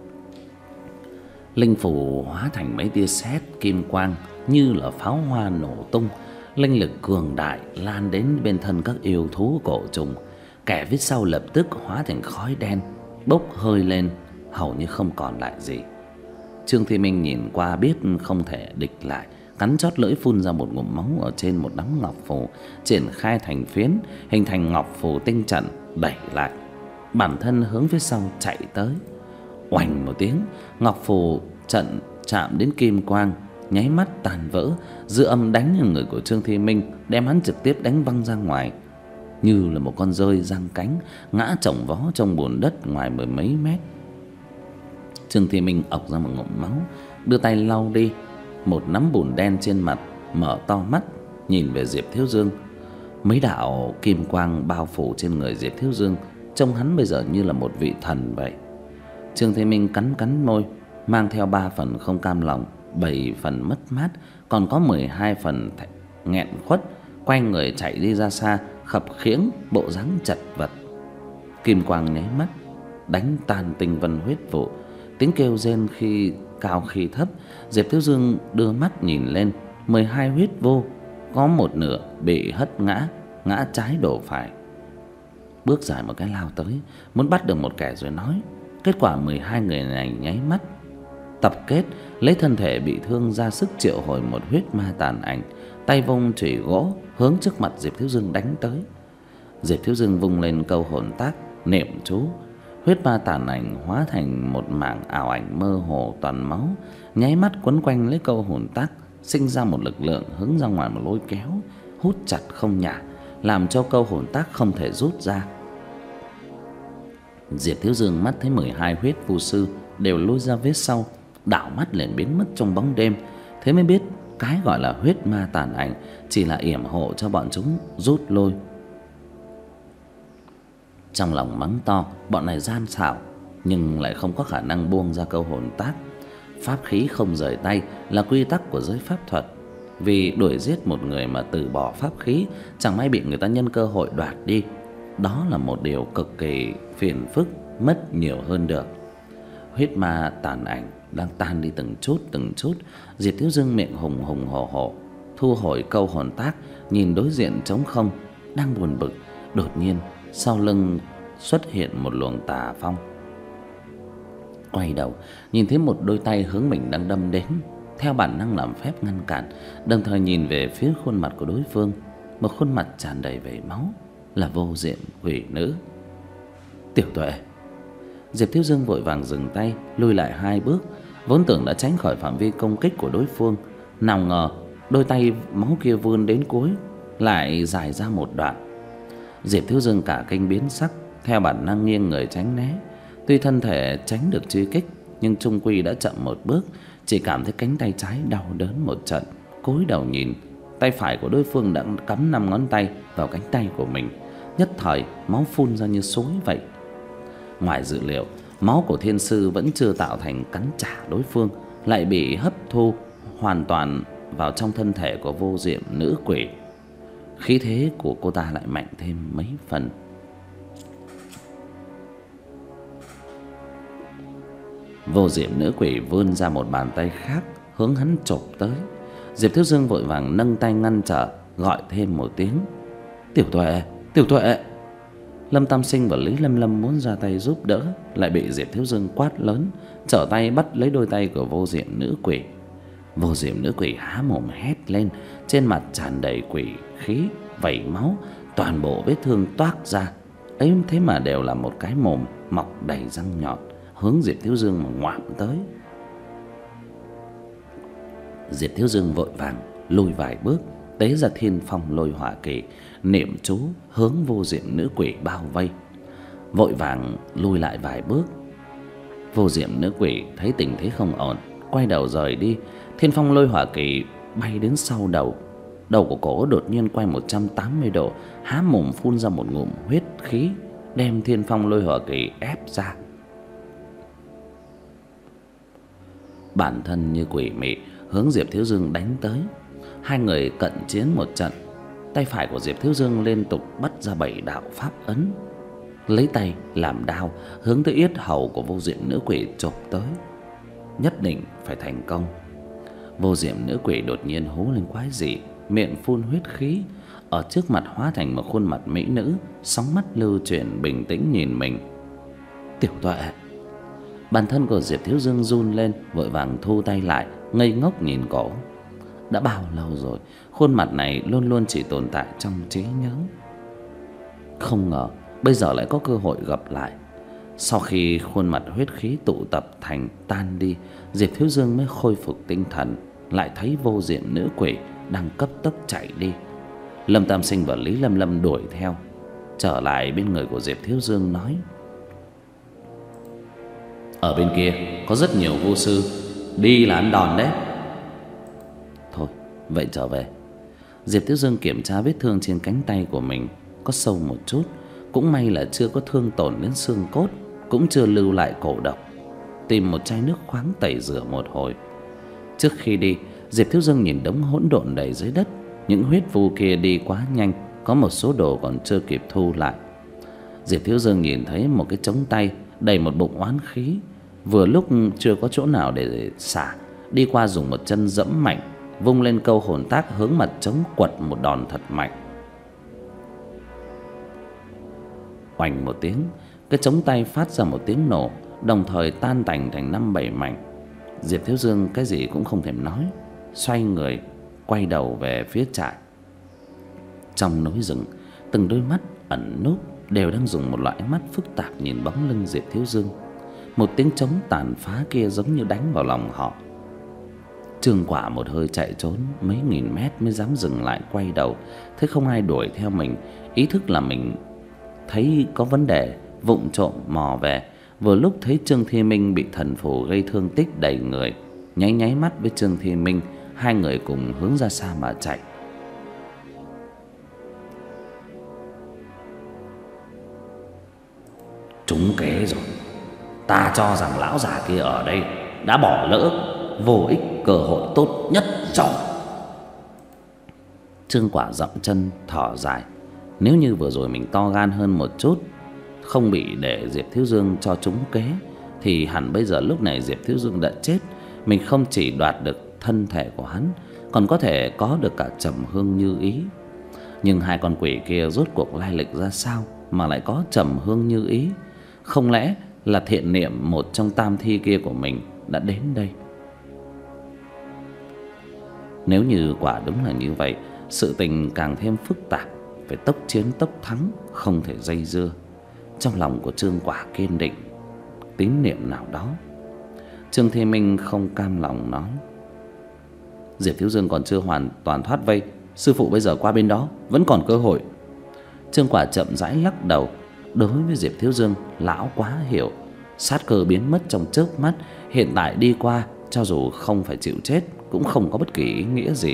Linh phù hóa thành mấy tia sét kim quang như là pháo hoa nổ tung, linh lực cường đại lan đến bên thân các yêu thú cổ trùng. Kẻ phía sau lập tức hóa thành khói đen, bốc hơi lên, hầu như không còn lại gì. Trương Thị Minh nhìn qua biết không thể địch lại, cắn chót lưỡi phun ra một ngụm máu ở trên một đám ngọc phù, triển khai thành phiến, hình thành ngọc phù tinh trận, đẩy lại. Bản thân hướng phía sau chạy tới. Oành một tiếng, ngọc phù trận chạm đến kim quang, nháy mắt tàn vỡ, dư âm đánh vào người của Trương Thị Minh, đem hắn trực tiếp đánh văng ra ngoài. như là một con dơi giang cánh ngã chồng vó trong bùn đất ngoài mười mấy mét. Trương Thị Minh ọc ra một ngụm máu, đưa tay lau đi một nắm bùn đen trên mặt, mở to mắt nhìn về Diệp Thiếu Dương. Mấy đạo kim quang bao phủ trên người Diệp Thiếu Dương, trông hắn bây giờ như là một vị thần vậy. Trương Thị Minh cắn cắn môi, mang theo ba phần không cam lòng, bảy phần mất mát, còn có mười hai phần nghẹn khuất, quay người chạy đi ra xa, khập khiễng bộ dáng chật vật. Kim quang nháy mắt đánh tan tinh vân huyết vụ, tiếng kêu rên khi cao khi thấp. Diệp Thiếu Dương đưa mắt nhìn lên, mười hai huyết vô có một nửa bị hất ngã, ngã trái đổ phải. Bước dài một cái lao tới, muốn bắt được một kẻ rồi nói. Kết quả mười hai người này nháy mắt tập kết, lấy thân thể bị thương ra sức triệu hồi một huyết ma tàn ảnh, tay vung chùy gỗ hướng trước mặt Diệp Thiếu Dương đánh tới. Diệp Thiếu Dương vung lên câu hồn tác, niệm chú. Huyết ma tàn ảnh hóa thành một mảng ảo ảnh mơ hồ toàn máu, nháy mắt quấn quanh lấy câu hồn tác, sinh ra một lực lượng hướng ra ngoài một lối kéo, hút chặt không nhả, làm cho câu hồn tác không thể rút ra. Diệp Thiếu Dương mắt thấy mười hai huyết phù sư đều lôi ra vết sau, đảo mắt liền biến mất trong bóng đêm. Thế mới biết cái gọi là huyết ma tàn ảnh chỉ là yểm hộ cho bọn chúng rút lôi. Trong lòng mắng to, bọn này gian xảo nhưng lại không có khả năng buông ra câu hồn tác. Pháp khí không rời tay là quy tắc của giới pháp thuật. Vì đuổi giết một người mà từ bỏ pháp khí, chẳng may bị người ta nhân cơ hội đoạt đi, đó là một điều cực kỳ phiền phức, mất nhiều hơn được. Huyết ma tàn ảnh đang tan đi từng chút từng chút. Diệp Thiếu Dương miệng hùng hùng hổ hổ, thu hồi câu hồn tác, nhìn đối diện trống không, đang buồn bực. Đột nhiên sau lưng xuất hiện một luồng tà phong. Quay đầu nhìn thấy một đôi tay hướng mình đang đâm đến, theo bản năng làm phép ngăn cản, đồng thời nhìn về phía khuôn mặt của đối phương, một khuôn mặt tràn đầy vảy máu, là Vô Diệm quỷ nữ. Tiểu Tuệ. Diệp Thiếu Dương vội vàng dừng tay, lùi lại hai bước, vốn tưởng đã tránh khỏi phạm vi công kích của đối phương, nào ngờ đôi tay máu kia vươn đến cuối lại dài ra một đoạn. Diệp Thiếu Dương cả kinh biến sắc, theo bản năng nghiêng người tránh né. Tuy thân thể tránh được truy kích, nhưng chung quy đã chậm một bước, chỉ cảm thấy cánh tay trái đau đớn một trận. Cúi đầu nhìn, tay phải của đối phương đã cắm năm ngón tay vào cánh tay của mình, nhất thời máu phun ra như suối vậy. Ngoài dự liệu, máu của thiên sư vẫn chưa tạo thành cắn trả đối phương, lại bị hấp thu hoàn toàn vào trong thân thể của Vô Diệm nữ quỷ. Khí thế của cô ta lại mạnh thêm mấy phần. Vô Diệm nữ quỷ vươn ra một bàn tay khác hướng hắn chộp tới. Diệp Thiếu Dương vội vàng nâng tay ngăn trở, gọi thêm một tiếng. Tiểu Tuệ, Tiểu Tuệ. Lâm Tam Sinh và Lý Lâm Lâm muốn ra tay giúp đỡ, lại bị Diệp Thiếu Dương quát lớn, trở tay bắt lấy đôi tay của Vô Diệm nữ quỷ. Vô Diệm nữ quỷ há mồm hét lên, trên mặt tràn đầy quỷ khí, vẩy máu, toàn bộ vết thương toác ra. Ấy thế mà đều là một cái mồm mọc đầy răng nhọn, hướng Diệp Thiếu Dương mà ngoạm tới. Diệp Thiếu Dương vội vàng lùi vài bước, tế ra Thiên Phong Lôi Hỏa Kỳ, niệm chú hướng Vô Diệm nữ quỷ bao vây. Vội vàng lùi lại vài bước. Vô Diệm nữ quỷ thấy tình thế không ổn, quay đầu rời đi. Thiên Phong Lôi Hỏa Kỳ bay đến sau đầu, đầu của cổ đột nhiên quay một trăm tám mươi độ, há mồm phun ra một ngụm huyết khí, đem Thiên Phong Lôi Hỏa Kỳ ép ra. Bản thân như quỷ mị hướng Diệp Thiếu Dương đánh tới. Hai người cận chiến một trận, tay phải của Diệp Thiếu Dương liên tục bắt ra bảy đạo pháp ấn, lấy tay làm đao hướng tới yết hầu của Vô Diệm nữ quỷ chộp tới. Nhất định phải thành công. Vô Diệm nữ quỷ đột nhiên hú lên quái dị, miệng phun huyết khí, ở trước mặt hóa thành một khuôn mặt mỹ nữ, sóng mắt lưu chuyển bình tĩnh nhìn mình. Tiểu Tuệ. Bản thân của Diệp Thiếu Dương run lên, vội vàng thu tay lại, ngây ngốc nhìn cổ. Đã bao lâu rồi, khuôn mặt này luôn luôn chỉ tồn tại trong trí nhớ. Không ngờ bây giờ lại có cơ hội gặp lại. Sau khi khuôn mặt huyết khí tụ tập thành tan đi, Diệp Thiếu Dương mới khôi phục tinh thần, lại thấy Vô Diệm nữ quỷ đang cấp tốc chạy đi. Lâm Tam Sinh và Lý Lâm Lâm đuổi theo, trở lại bên người của Diệp Thiếu Dương nói: "Ở bên kia có rất nhiều vô sư, đi là ăn đòn đấy." "Thôi, vậy trở về." Diệp Thiếu Dương kiểm tra vết thương trên cánh tay của mình, có sâu một chút, cũng may là chưa có thương tổn đến xương cốt, cũng chưa lưu lại cổ độc. Tìm một chai nước khoáng tẩy rửa một hồi. Trước khi đi, Diệp Thiếu Dương nhìn đống hỗn độn đầy dưới đất. Những huyết vu kia đi quá nhanh, có một số đồ còn chưa kịp thu lại. Diệp Thiếu Dương nhìn thấy một cái trống tay đầy một bụng oán khí, vừa lúc chưa có chỗ nào để xả, đi qua dùng một chân dẫm mạnh, vung lên câu hồn tác hướng mặt trống quật một đòn thật mạnh. Oành một tiếng, cái trống tay phát ra một tiếng nổ, đồng thời tan tành thành năm bảy mảnh. Diệp Thiếu Dương cái gì cũng không thèm nói, xoay người quay đầu về phía trại. Trong núi rừng, từng đôi mắt ẩn núp đều đang dùng một loại ánh mắt phức tạp nhìn bóng lưng Diệp Thiếu Dương. Một tiếng trống tàn phá kia giống như đánh vào lòng họ. Trương Quả một hơi chạy trốn mấy nghìn mét mới dám dừng lại quay đầu. Thấy không ai đuổi theo mình, ý thức là mình thấy có vấn đề, vụng trộm mò về. Vừa lúc thấy Trương Thi Minh bị thần phù gây thương tích đầy người, nháy nháy mắt với Trương Thi Minh, hai người cùng hướng ra xa mà chạy. Trúng kế rồi. Ta cho rằng lão già kia ở đây đã bỏ lỡ vô ích cơ hội tốt nhất rồi. Trương Quả dậm chân thở dài. Nếu như vừa rồi mình to gan hơn một chút, không bị để Diệp Thiếu Dương cho trúng kế, thì hẳn bây giờ lúc này Diệp Thiếu Dương đã chết. Mình không chỉ đoạt được thân thể của hắn, còn có thể có được cả Trầm Hương Như Ý. Nhưng hai con quỷ kia rốt cuộc lai lịch ra sao mà lại có Trầm Hương Như Ý? Không lẽ là Thiện Niệm, một trong tam thi kia của mình, đã đến đây? Nếu như quả đúng là như vậy, sự tình càng thêm phức tạp, phải tốc chiến tốc thắng, không thể dây dưa. Trong lòng của Trương Quả kiên định tín niệm nào đó. Trương Thi Minh không cam lòng nói: Diệp Thiếu Dương còn chưa hoàn toàn thoát vây, sư phụ bây giờ qua bên đó vẫn còn cơ hội. Trương Quả chậm rãi lắc đầu. Đối với Diệp Thiếu Dương, lão quá hiểu. Sát cơ biến mất trong chớp mắt, hiện tại đi qua cho dù không phải chịu chết cũng không có bất kỳ ý nghĩa gì.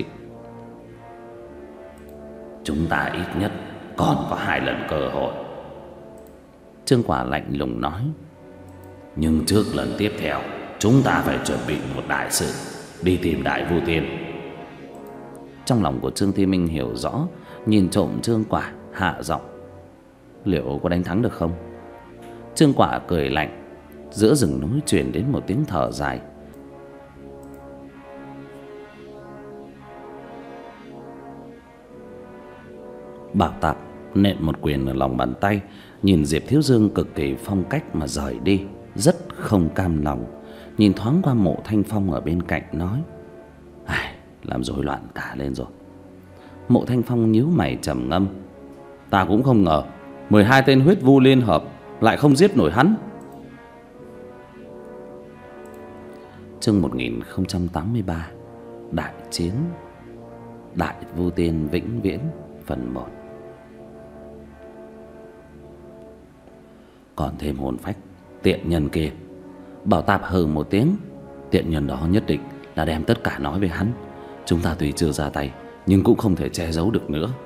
Chúng ta ít nhất còn có hai lần cơ hội. Trương Quả lạnh lùng nói. Nhưng trước lần tiếp theo, chúng ta phải chuẩn bị một đại sự, đi tìm Đại Vu Tiên. Trong lòng của Trương Thi Minh hiểu rõ, nhìn trộm Trương Quả, hạ giọng: Liệu có đánh thắng được không? Trương Quả cười lạnh. Giữa rừng núi truyền đến một tiếng thở dài. Bảo Tạp nện một quyền ở lòng bàn tay, nhìn Diệp Thiếu Dương cực kỳ phong cách mà rời đi, rất không cam lòng. Nhìn thoáng qua Mộ Thanh Phong ở bên cạnh nói: Ai, làm rối loạn cả lên rồi. Mộ Thanh Phong nhíu mày trầm ngâm. Ta cũng không ngờ mười hai tên huyết vu liên hợp lại không giết nổi hắn. Chương một nghìn không trăm tám mươi ba. Đại chiến Đại Vu Tiên vĩnh viễn phần một. Còn thêm hồn phách tiện nhân kia. Bảo Tạp hừ một tiếng. Tiện nhân đó nhất định là đem tất cả nói về hắn. Chúng ta tuy chưa ra tay, nhưng cũng không thể che giấu được nữa.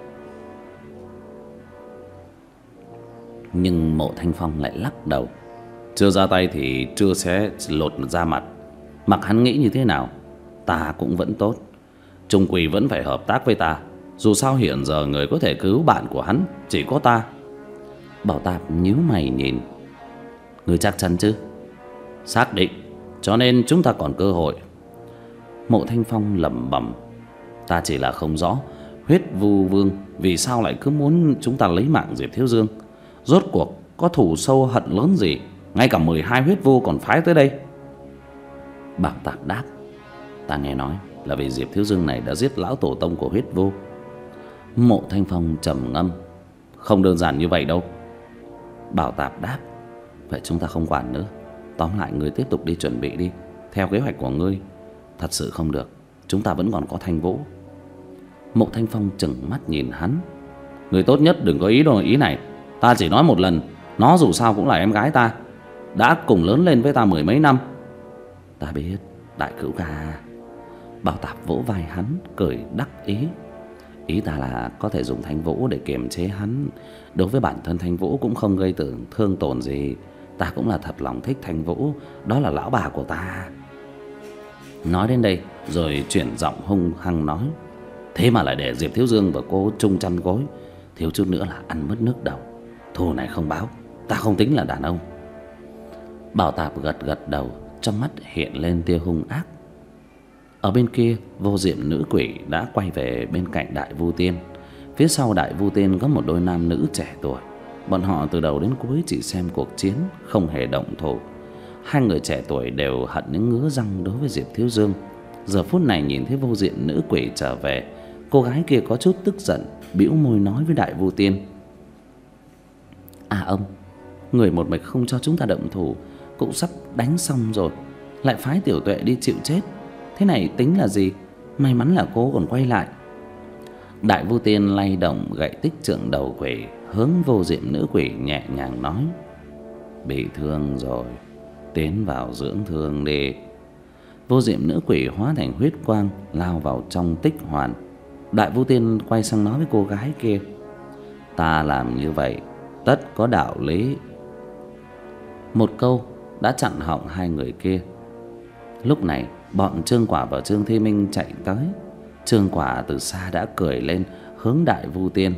Nhưng Mộ Thanh Phong lại lắc đầu. Chưa ra tay thì chưa sẽ lột ra mặt. Mặc hắn nghĩ như thế nào, ta cũng vẫn tốt. Trung Quỳ vẫn phải hợp tác với ta. Dù sao hiện giờ người có thể cứu bạn của hắn chỉ có ta. Bảo Tạp nhíu mày nhìn. Người chắc chắn chứ? Xác định. Cho nên chúng ta còn cơ hội. Mộ Thanh Phong lẩm bẩm. Ta chỉ là không rõ huyết vu vương vì sao lại cứ muốn chúng ta lấy mạng Diệp Thiếu Dương. Rốt cuộc có thù sâu hận lớn gì, ngay cả mười hai huyết vu còn phái tới đây? Bảo Tạp đáp. Ta nghe nói là vì Diệp Thiếu Dương này đã giết lão tổ tông của huyết vu. Mộ Thanh Phong trầm ngâm. Không đơn giản như vậy đâu. Bảo Tạp đáp. Vậy chúng ta không quản nữa. Tóm lại người tiếp tục đi chuẩn bị đi, theo kế hoạch của ngươi. Thật sự không được, chúng ta vẫn còn có Thanh Vũ. Mộ Thanh Phong chừng mắt nhìn hắn. Người tốt nhất đừng có ý đồ ý này. Ta chỉ nói một lần, nó dù sao cũng là em gái ta, đã cùng lớn lên với ta mười mấy năm. Ta biết, đại cữu ca. Bảo Tạp vỗ vai hắn, cười đắc ý. Ý ta là có thể dùng Thanh Vũ để kiềm chế hắn. Đối với bản thân Thanh Vũ cũng không gây tưởng thương tổn gì. Ta cũng là thật lòng thích Thanh Vũ, đó là lão bà của ta. Nói đến đây rồi chuyển giọng hung hăng nói: thế mà lại để Diệp Thiếu Dương và cô chung chăn gối, thiếu chút nữa là ăn mất nước đầu. Thù này không báo, ta không tính là đàn ông. Bảo Tạp gật gật đầu, trong mắt hiện lên tia hung ác. Ở bên kia, vô diệm nữ quỷ đã quay về bên cạnh Đại Vu Tiên. Phía sau Đại Vu Tiên có một đôi nam nữ trẻ tuổi. Bọn họ từ đầu đến cuối chỉ xem cuộc chiến, không hề động thủ. Hai người trẻ tuổi đều hận những ngứa răng đối với Diệp Thiếu Dương. Giờ phút này nhìn thấy vô diệm nữ quỷ trở về, cô gái kia có chút tức giận, bĩu môi nói với Đại Vu Tiên: à ông, người một mực không cho chúng ta động thủ, cũng sắp đánh xong rồi, lại phái Tiểu Tuệ đi chịu chết. Thế này tính là gì? May mắn là cô còn quay lại. Đại Vu Tiên lay động gậy tích trượng đầu quỷ, hướng vô diệm nữ quỷ nhẹ nhàng nói: bị thương rồi, tiến vào dưỡng thương đi. Vô diệm nữ quỷ hóa thành huyết quang lao vào trong tích hoàn. Đại Vu Tiên quay sang nói với cô gái kia: ta làm như vậy tất có đạo lý. Một câu đã chặn họng hai người kia. Lúc này bọn Trương Quả và Trương Thi Minh chạy tới. Trương Quả từ xa đã cười lên, hướng Đại Vu Tiên: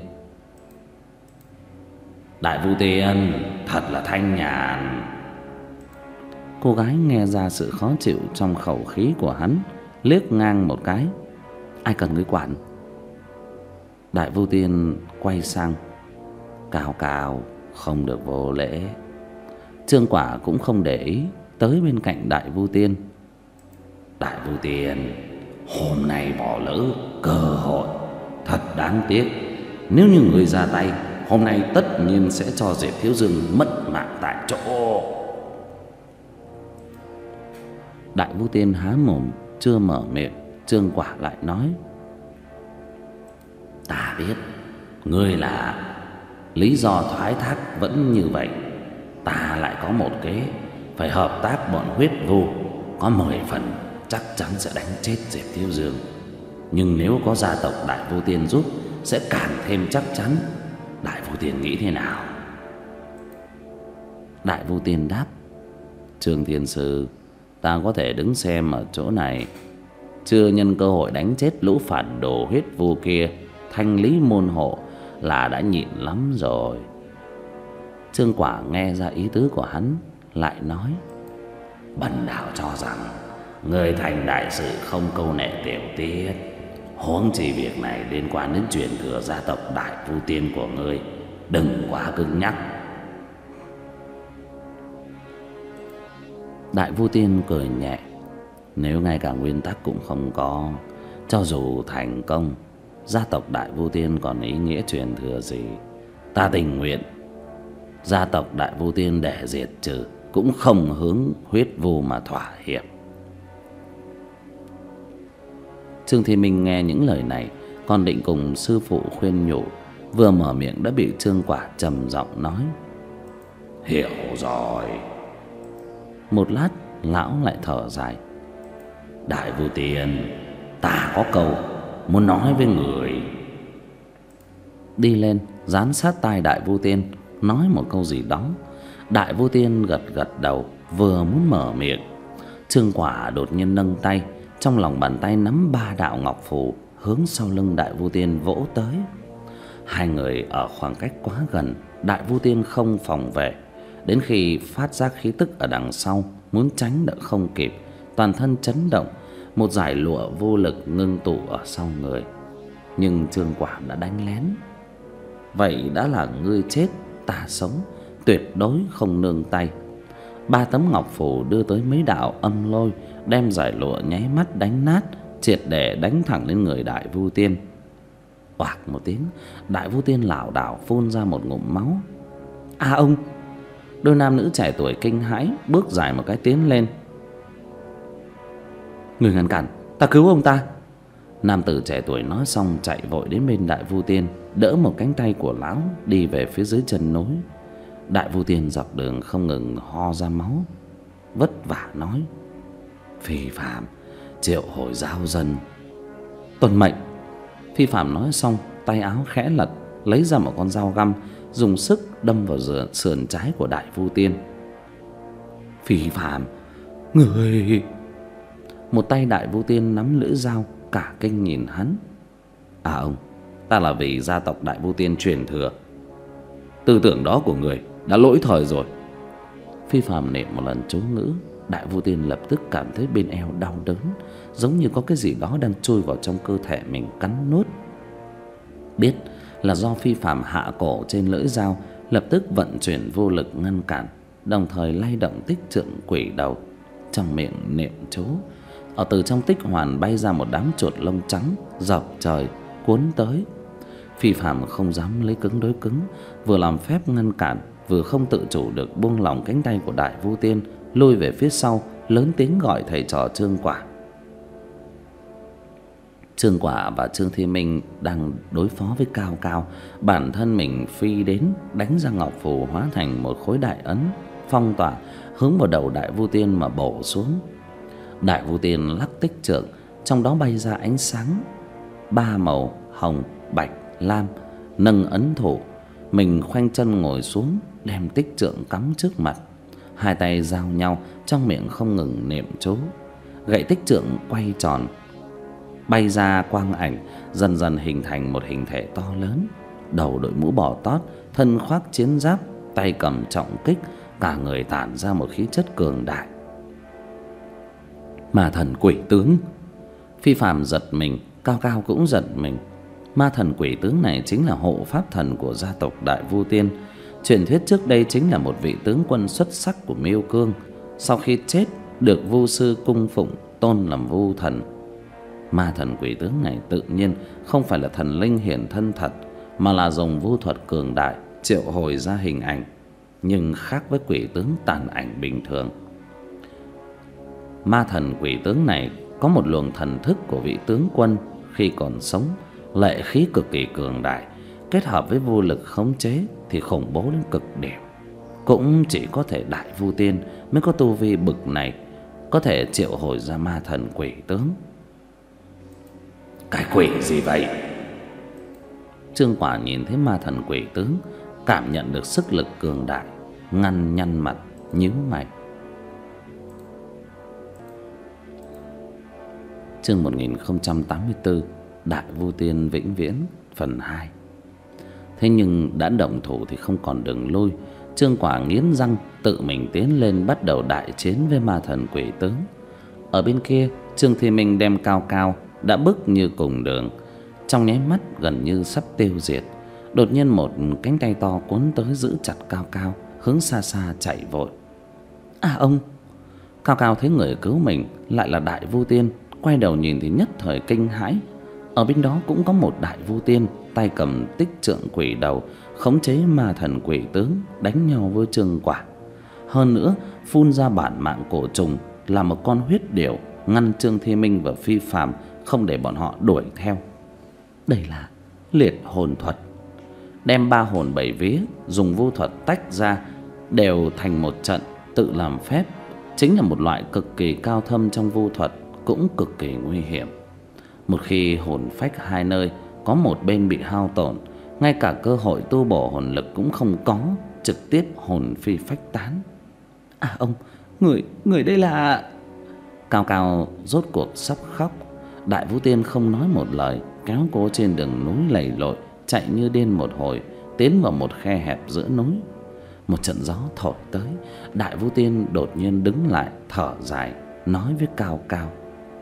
Đại Vu Tiên thật là thanh nhàn. Cô gái nghe ra sự khó chịu trong khẩu khí của hắn, liếc ngang một cái: ai cần ngươi quản. Đại Vu Tiên quay sang: cao cao, không được vô lễ. Trương Quả cũng không để ý, tới bên cạnh Đại Vu Tiên: Đại Vu Tiên, hôm nay bỏ lỡ cơ hội, thật đáng tiếc. Nếu như người ra tay, hôm nay tất nhiên sẽ cho Diệp Thiếu Dương mất mạng tại chỗ. Đại Vu Tiên há mồm chưa mở miệng, Trương Quả lại nói: ta biết ngươi là lý do thoái thác vẫn như vậy. Ta lại có một kế, phải hợp tác bọn huyết vu, có mười phần chắc chắn sẽ đánh chết Diệp Thiếu Dương. Nhưng nếu có gia tộc Đại Vu Tiên giúp, sẽ càng thêm chắc chắn. Đại Vu Tiên nghĩ thế nào? Đại Vu Tiên đáp: Trương Thiên Sư, ta có thể đứng xem ở chỗ này, chưa nhân cơ hội đánh chết lũ phản đồ huyết vu kia, thanh lý môn hộ là đã nhịn lắm rồi. Trương Quả nghe ra ý tứ của hắn, lại nói: Bần đạo cho rằng người thành đại sự không câu nệ tiểu tiết, huống chi việc này liên quan đến truyền thừa gia tộc Đại Vu Tiên của ngươi, đừng quá cứng nhắc. Đại Vu Tiên cười nhẹ: nếu ngay cả nguyên tắc cũng không có, cho dù thành công, gia tộc Đại Vu Tiên còn ý nghĩa truyền thừa gì? Ta tình nguyện gia tộc Đại Vu Tiên để diệt trừ, cũng không hướng huyết vu mà thỏa hiệp. Trương Thi Minh nghe những lời này, còn định cùng sư phụ khuyên nhủ, vừa mở miệng đã bị Trương Quả trầm giọng nói: hiểu rồi. Một lát lão lại thở dài: Đại Vu Tiên, ta có câu muốn nói với người. Đi lên dán sát tai Đại Vu Tiên, nói một câu gì đó. Đại Vu Tiên gật gật đầu, vừa muốn mở miệng, Trương Quả đột nhiên nâng tay, trong lòng bàn tay nắm ba đạo ngọc phù, hướng sau lưng Đại Vu Tiên vỗ tới. Hai người ở khoảng cách quá gần, Đại Vu Tiên không phòng vệ, đến khi phát giác khí tức ở đằng sau, muốn tránh đã không kịp, toàn thân chấn động, một dải lụa vô lực ngưng tụ ở sau người. Nhưng Trương Quả đã đánh lén. Vậy đã là ngươi chết ta sống, tuyệt đối không nương tay. Ba tấm ngọc phù đưa tới mấy đạo âm lôi, đem giải lụa nháy mắt đánh nát, triệt để đánh thẳng lên người Đại Vu Tiên. Oạc một tiếng, Đại Vu Tiên lảo đảo phun ra một ngụm máu. À ông! Đôi nam nữ trẻ tuổi kinh hãi, bước dài một cái tiến lên. Người ngăn cản, ta cứu ông ta. Nam tử trẻ tuổi nói xong chạy vội đến bên Đại Vu Tiên, đỡ một cánh tay của lão đi về phía dưới chân núi. Đại Vu Tiên dọc đường không ngừng ho ra máu, vất vả nói: Phi Phạm, triệu hồi giao dân. Tuân mệnh. Phi Phạm nói xong, tay áo khẽ lật, lấy ra một con dao găm, dùng sức đâm vào sườn trái của Đại Vu Tiên. Phi Phạm, người... Một tay Đại Vu Tiên nắm lưỡi dao, cả kinh nhìn hắn. À ông, ta là vì gia tộc Đại Vu Tiên truyền thừa. Tư tưởng đó của người đã lỗi thời rồi. Phi Phạm niệm một lần chú ngữ. Đại Vu Tiên lập tức cảm thấy bên eo đau đớn, giống như có cái gì đó đang chui vào trong cơ thể mình cắn nuốt. Biết là do Phi Phạm hạ cổ trên lưỡi dao, lập tức vận chuyển vô lực ngăn cản, đồng thời lay động tích trượng quỷ đầu, trong miệng niệm chú. Ở từ trong tích hoàn bay ra một đám chuột lông trắng dọc trời cuốn tới. Phi Phạm không dám lấy cứng đối cứng, vừa làm phép ngăn cản, vừa không tự chủ được buông lỏng cánh tay của Đại Vu Tiên, lùi về phía sau, lớn tiếng gọi thầy trò Trương Quả. Trương Quả và Trương Thi Minh đang đối phó với Cao Cao, bản thân mình phi đến đánh ra ngọc phù hóa thành một khối đại ấn phong tỏa, hướng vào đầu Đại Vu Tiên mà bổ xuống. Đại Vu Tiên lắc tích trượng, trong đó bay ra ánh sáng ba màu hồng, bạch, lam, nâng ấn thủ, mình khoanh chân ngồi xuống, đem tích trượng cắm trước mặt, hai tay giao nhau, trong miệng không ngừng niệm chú. Gậy tích trượng quay tròn, bay ra quang ảnh, dần dần hình thành một hình thể to lớn, đầu đội mũ bò tót, thân khoác chiến giáp, tay cầm trọng kích, cả người tản ra một khí chất cường đại. Ma thần quỷ tướng. Phi Phạm giật mình, Cao Cao cũng giật mình. Ma thần quỷ tướng này chính là hộ pháp thần của gia tộc Đại Vu Tiên. Truyền thuyết trước đây chính là một vị tướng quân xuất sắc của Miêu Cương, sau khi chết được Vu sư cung phụng, tôn làm Vu thần. Ma thần quỷ tướng này tự nhiên không phải là thần linh hiển thân thật, mà là dùng vu thuật cường đại triệu hồi ra hình ảnh, nhưng khác với quỷ tướng tàn ảnh bình thường. Ma thần quỷ tướng này có một luồng thần thức của vị tướng quân khi còn sống, lệ khí cực kỳ cường đại, kết hợp với vô lực khống chế thì khủng bố đến cực điểm. Cũng chỉ có thể Đại Vu Tiên mới có tu vi bực này, có thể triệu hồi ra ma thần quỷ tướng. Cái quỷ gì vậy? Trương Quả nhìn thấy ma thần quỷ tướng, cảm nhận được sức lực cường đại, ngăn nhăn mặt, nhíu mày. Chương một nghìn không trăm tám mươi tư, Đại Vu Tiên vĩnh viễn phần hai. Thế nhưng đã động thủ thì không còn đường lui. Trương Quả nghiến răng tự mình tiến lên, bắt đầu đại chiến với ma thần quỷ tướng. Ở bên kia, Trương Thi Minh đem Cao Cao đã bức như cùng đường, trong nháy mắt gần như sắp tiêu diệt. Đột nhiên một cánh tay to cuốn tới giữ chặt Cao Cao, hướng xa xa chạy vội. À ông! Cao Cao thấy người cứu mình lại là Đại Vu Tiên, quay đầu nhìn thì nhất thời kinh hãi. Ở bên đó cũng có một Đại Vu Tiên, tay cầm tích trượng quỷ đầu, khống chế ma thần quỷ tướng, đánh nhau với Trương Quả. Hơn nữa phun ra bản mạng cổ trùng là một con huyết điểu, ngăn Trương Thi Minh và Phi Phạm không để bọn họ đuổi theo. Đây là liệt hồn thuật, đem ba hồn bảy vía dùng vô thuật tách ra đều thành một trận, tự làm phép, chính là một loại cực kỳ cao thâm trong vô thuật, cũng cực kỳ nguy hiểm. Một khi hồn phách hai nơi có một bên bị hao tổn, ngay cả cơ hội tu bổ hồn lực cũng không có, trực tiếp hồn phi phách tán. À ông, người người đây là... Cao Cao rốt cuộc sắp khóc. Đại Vu Tiên không nói một lời, kéo cô trên đường núi lầy lội, chạy như điên một hồi, tiến vào một khe hẹp giữa núi. Một trận gió thổi tới, Đại Vu Tiên đột nhiên đứng lại, thở dài, nói với Cao Cao: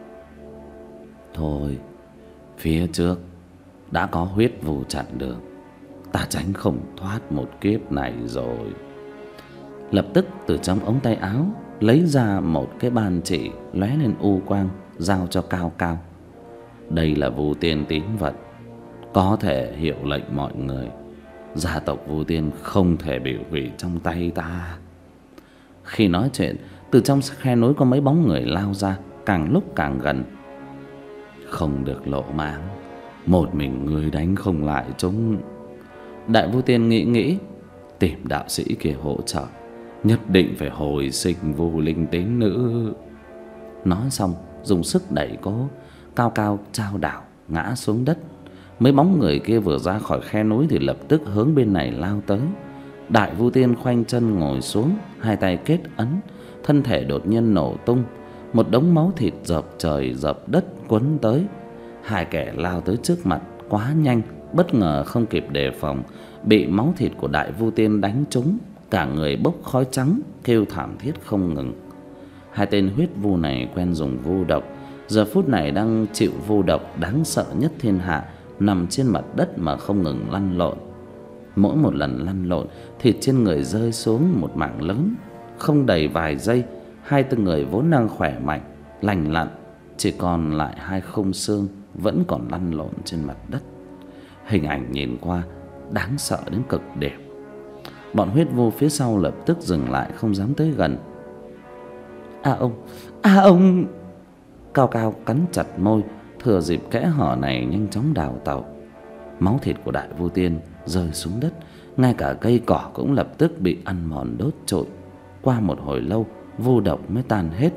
Thôi, phía trước đã có huyết vu chặn đường, ta tránh không thoát một kiếp này rồi. Lập tức từ trong ống tay áo lấy ra một cái bàn chỉ lóe lên u quang, giao cho Cao Cao. Đây là Vu Tiên tín vật, có thể hiệu lệnh mọi người. Gia tộc Vu Tiên không thể bị hủy trong tay ta. Khi nói chuyện, từ trong khe núi có mấy bóng người lao ra, càng lúc càng gần. Không được lộ máng, một mình người đánh không lại chúng. Đại Vu Tiên nghĩ nghĩ, tìm đạo sĩ kia hỗ trợ, nhất định phải hồi sinh Vu Linh Tín nữ. Nói xong dùng sức đẩy cố, Cao Cao chao đảo ngã xuống đất. Mấy bóng người kia vừa ra khỏi khe núi thì lập tức hướng bên này lao tới. Đại Vu Tiên khoanh chân ngồi xuống, hai tay kết ấn, thân thể đột nhiên nổ tung, một đống máu thịt dợp trời dợp đất quấn tới. Hai kẻ lao tới trước mặt quá nhanh, bất ngờ không kịp đề phòng, bị máu thịt của Đại Vu Tiên đánh trúng, cả người bốc khói trắng, kêu thảm thiết không ngừng. Hai tên huyết vu này quen dùng vu độc, giờ phút này đang chịu vu độc đáng sợ nhất thiên hạ, nằm trên mặt đất mà không ngừng lăn lộn. Mỗi một lần lăn lộn, thịt trên người rơi xuống một mảng lớn. Không đầy vài giây, hai tên người vốn đang khỏe mạnh, lành lặn, chỉ còn lại hai khung xương vẫn còn lăn lộn trên mặt đất. Hình ảnh nhìn qua đáng sợ đến cực điểm. Bọn huyết vu phía sau lập tức dừng lại, không dám tới gần. A ông, a ông! Cao Cao cắn chặt môi, thừa dịp kẽ hở này nhanh chóng đào tẩu. Máu thịt của Đại Vu Tiên rơi xuống đất, ngay cả cây cỏ cũng lập tức bị ăn mòn đốt trụi. Qua một hồi lâu, vu độc mới tan hết.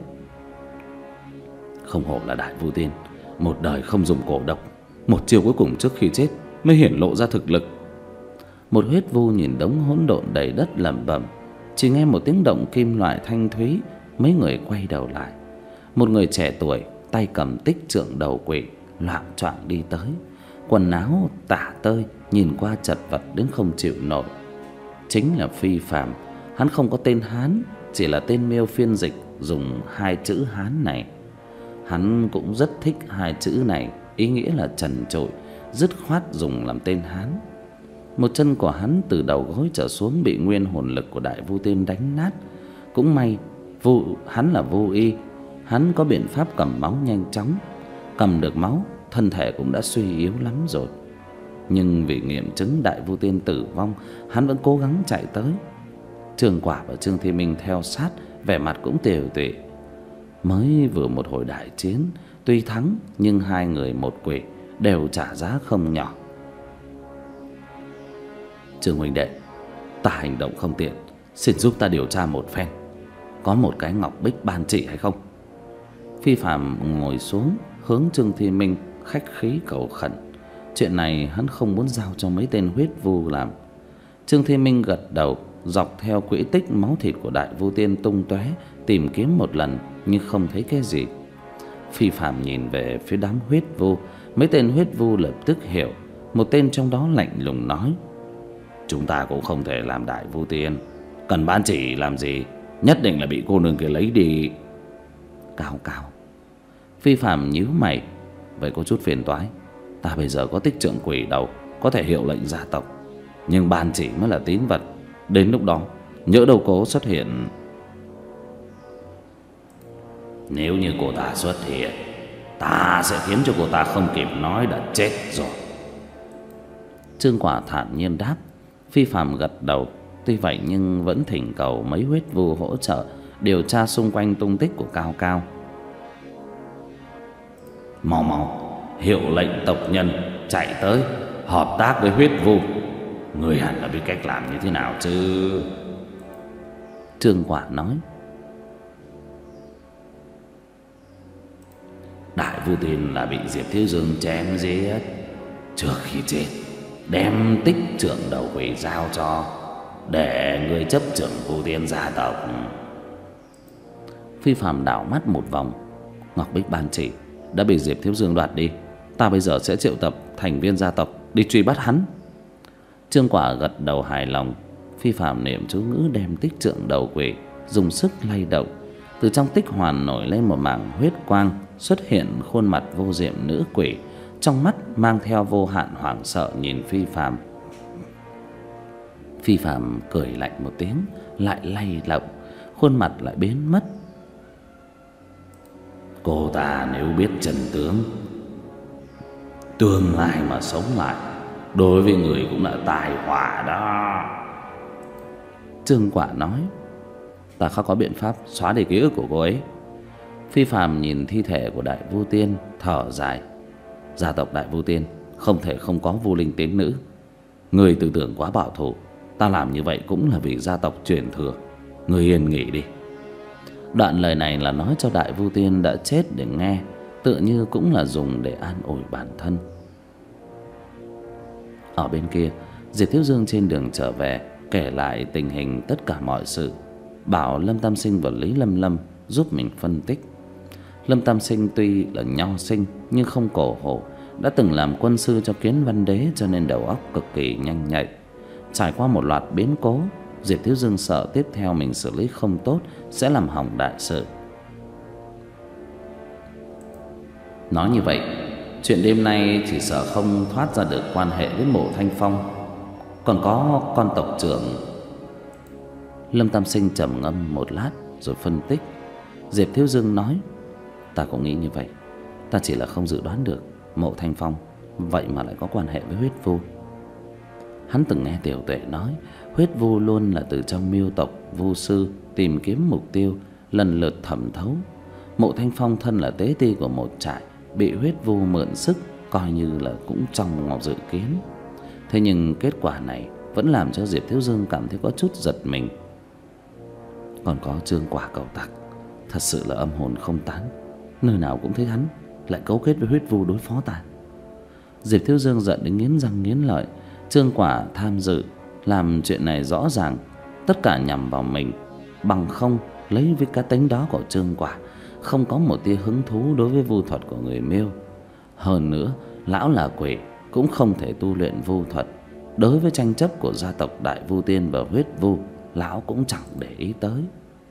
Không hổ là Đại Vu Tiên, một đời không dùng cổ độc, một chiêu cuối cùng trước khi chết mới hiển lộ ra thực lực. Một huyết vu nhìn đống hỗn độn đầy đất lẩm bẩm. Chỉ nghe một tiếng động kim loại thanh thúy, mấy người quay đầu lại. Một người trẻ tuổi tay cầm tích trượng đầu quỷ loạng choạng đi tới, quần áo tả tơi, nhìn qua chật vật đến không chịu nổi. Chính là Phi Phàm. Hắn không có tên Hán, chỉ là tên Miêu phiên dịch dùng hai chữ Hán này. Hắn cũng rất thích hai chữ này, ý nghĩa là trần trụi, dứt khoát dùng làm tên Hán. Một chân của hắn từ đầu gối trở xuống bị nguyên hồn lực của Đại Vu Tiên đánh nát. Cũng may vu hắn là vô y, hắn có biện pháp cầm máu nhanh chóng. Cầm được máu, thân thể cũng đã suy yếu lắm rồi. Nhưng vì nghiệm chứng Đại Vu Tiên tử vong, hắn vẫn cố gắng chạy tới. Trương Quả và Trương Thi Minh theo sát, vẻ mặt cũng tiều tụy. Mới vừa một hồi đại chiến, tuy thắng nhưng hai người một quỷ đều trả giá không nhỏ. Trương huynh đệ, ta hành động không tiện, xin giúp ta điều tra một phen, có một cái ngọc bích ban chỉ hay không? Phi Phàm ngồi xuống, hướng Trương Thi Minh khách khí cầu khẩn. Chuyện này hắn không muốn giao cho mấy tên huyết vu làm. Trương Thi Minh gật đầu, dọc theo quỹ tích máu thịt của Đại Vu Tiên tung tóe tìm kiếm một lần nhưng không thấy cái gì. Phi Phàm nhìn về phía đám huyết vu, mấy tên huyết vu lập tức hiểu. Một tên trong đó lạnh lùng nói: chúng ta cũng không thể làm Đại Vu Tiên, cần ban chỉ làm gì, nhất định là bị cô nương kia lấy đi. Cao Cao. Phi Phàm nhíu mày, vậy có chút phiền toái. Ta bây giờ có tích trượng quỷ đầu, có thể hiệu lệnh gia tộc, nhưng ban chỉ mới là tín vật. Đến lúc đó nhỡ đâu cố xuất hiện. Nếu như cô ta xuất hiện, ta sẽ khiến cho cô ta không kịp nói đã chết rồi. Trương Quả thản nhiên đáp. Phi Phàm gật đầu. Tuy vậy nhưng vẫn thỉnh cầu mấy huyết vu hỗ trợ điều tra xung quanh tung tích của Cao Cao. Mau mau hiệu lệnh tộc nhân chạy tới hợp tác với huyết vu. Người hẳn là biết cách làm như thế nào chứ? Trương Quả nói. Đại Vu Tiên là bị Diệp Thiếu Dương chém giết. Trước khi chết đem tích trượng đầu quỷ giao cho, để người chấp trưởng Vu Tiên gia tộc. Phi Phàm đảo mắt một vòng. Ngọc bích ban chỉ đã bị Diệp Thiếu Dương đoạt đi, ta bây giờ sẽ triệu tập thành viên gia tộc đi truy bắt hắn. Trương Quả gật đầu hài lòng. Phi Phàm niệm chú ngữ đem tích trượng đầu quỷ dùng sức lay động. Từ trong tích hoàn nổi lên một mảng huyết quang, xuất hiện khuôn mặt vô diệm nữ quỷ, trong mắt mang theo vô hạn hoảng sợ nhìn Phi Phàm. Phi Phàm cười lạnh một tiếng, lại lay động, khuôn mặt lại biến mất. Cô ta nếu biết chân tướng, tương lai mà sống lại, đối với người cũng là tai họa đó. Trương Quả nói. Ta không có biện pháp xóa đi ký ức của cô ấy. Phi Phàm nhìn thi thể của Đại Vu Tiên, thở dài. Gia tộc Đại Vu Tiên không thể không có Vu Linh Tiến Nữ. Người tư tưởng quá bảo thủ, ta làm như vậy cũng là vì gia tộc truyền thừa. Người yên nghỉ đi. Đoạn lời này là nói cho Đại Vu Tiên đã chết để nghe, tựa như cũng là dùng để an ủi bản thân. Ở bên kia, Diệp Thiếu Dương trên đường trở về kể lại tình hình tất cả mọi sự, bảo Lâm Tam Sinh và Lý Lâm Lâm giúp mình phân tích. Lâm Tam Sinh tuy là nho sinh nhưng không cổ hủ, đã từng làm quân sư cho Kiến Văn Đế cho nên đầu óc cực kỳ nhanh nhạy. Trải qua một loạt biến cố, Diệp Thiếu Dương sợ tiếp theo mình xử lý không tốt sẽ làm hỏng đại sự. Nói như vậy, chuyện đêm nay chỉ sợ không thoát ra được quan hệ với Mộ Thanh Phong. Còn có con tộc trưởng. Lâm Tam Sinh trầm ngâm một lát rồi phân tích. Diệp Thiếu Dương nói: ta cũng nghĩ như vậy. Ta chỉ là không dự đoán được Mộ Thanh Phong vậy mà lại có quan hệ với huyết vu. Hắn từng nghe Tiểu Tuệ nói huyết vu luôn là từ trong miêu tộc vu sư tìm kiếm mục tiêu, lần lượt thẩm thấu. Mộ Thanh Phong thân là tế ti của một trại, bị huyết vu mượn sức, coi như là cũng trong ngọc dự kiến. Thế nhưng kết quả này vẫn làm cho Diệp Thiếu Dương cảm thấy có chút giật mình. Còn có Trương Quả cậu tặc, thật sự là âm hồn không tán, nơi nào cũng thấy hắn lại cấu kết với huyết vu đối phó ta. Diệp Thiếu Dương giận đến nghiến răng nghiến lợi. Trương Quả tham dự làm chuyện này rõ ràng tất cả nhằm vào mình, bằng không lấy với cá tính đó của Trương Quả, không có một tia hứng thú đối với vu thuật của người Miêu. Hơn nữa, lão là quỷ cũng không thể tu luyện vu thuật. Đối với tranh chấp của gia tộc Đại Vu Tiên và huyết vu, lão cũng chẳng để ý tới.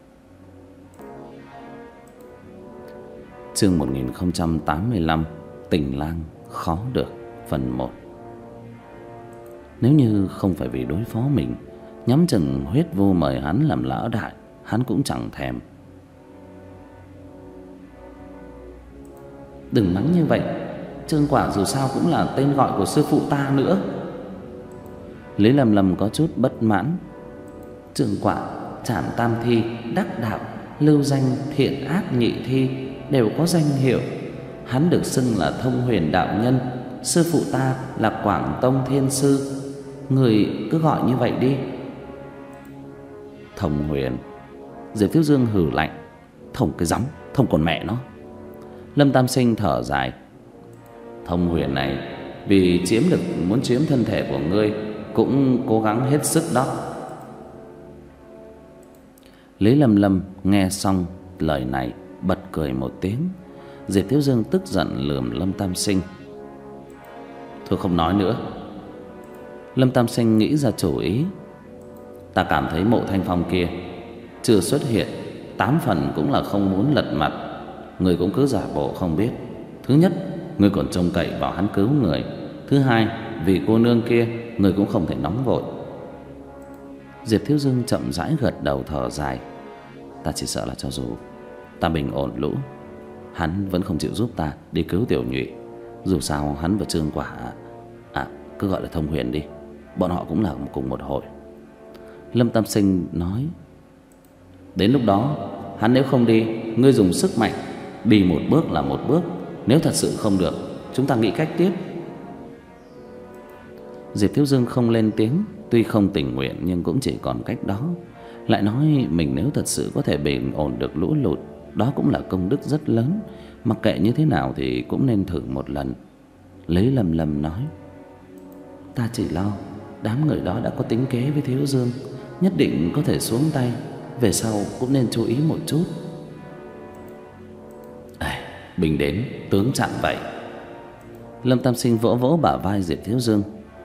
Chương một nghìn không trăm tám mươi lăm, Tình Lang khó được, phần một. Nếu như không phải vì đối phó mình, nhắm chừng huyết vu mời hắn làm lão đại, hắn cũng chẳng thèm. Đừng mắng như vậy, Trương Quả dù sao cũng là tên gọi của sư phụ ta nữa. Lý Lâm Lâm có chút bất mãn. Trương Quả, Trảm Tam Thi, Đắc Đạo, lưu danh Thiện Ác Nhị Thi đều có danh hiệu. Hắn được xưng là Thông Huyền đạo nhân, sư phụ ta là Quảng Tông Thiên Sư. Người cứ gọi như vậy đi. Thông Huyền. Diệp Thiếu Dương hừ lạnh. Thông cái rắm, thông còn mẹ nó. Lâm Tam Sinh thở dài. Thông Huyền này vì chiếm được muốn chiếm thân thể của ngươi cũng cố gắng hết sức đó. Lý Lâm Lâm nghe xong lời này bật cười một tiếng. Diệp Thiếu Dương tức giận lườm Lâm Tam Sinh. Thôi không nói nữa. Lâm Tam Sinh nghĩ ra chủ ý. Ta cảm thấy Mộ Thanh Phong kia chưa xuất hiện, tám phần cũng là không muốn lật mặt. Người cũng cứ giả bộ không biết. Thứ nhất, người còn trông cậy vào hắn cứu người. Thứ hai, vì cô nương kia, người cũng không thể nóng vội. Diệp Thiếu Dương chậm rãi gật đầu thở dài. Ta chỉ sợ là cho dù ta bình ổn lũ, hắn vẫn không chịu giúp ta đi cứu Tiểu Nhụy. Dù sao hắn và Trương Quả, à cứ gọi là Thông Huyền đi, bọn họ cũng là cùng một hội. Lâm Tam Sinh nói. Đến lúc đó hắn nếu không đi, ngươi dùng sức mạnh, đi một bước là một bước. Nếu thật sự không được, chúng ta nghĩ cách tiếp. Diệp Thiếu Dương không lên tiếng. Tuy không tình nguyện nhưng cũng chỉ còn cách đó. Lại nói mình nếu thật sự có thể bình ổn được lũ lụt, đó cũng là công đức rất lớn. Mặc kệ như thế nào thì cũng nên thử một lần. Lý Lâm Lâm nói. Ta chỉ lo đám người đó đã có tính kế với Thiếu Dương, nhất định có thể xuống tay. Về sau cũng nên chú ý một chút. À, bình đến tướng chặn vậy. Lâm Tam Sinh vỗ vỗ bả vai Diệp Thiếu Dương.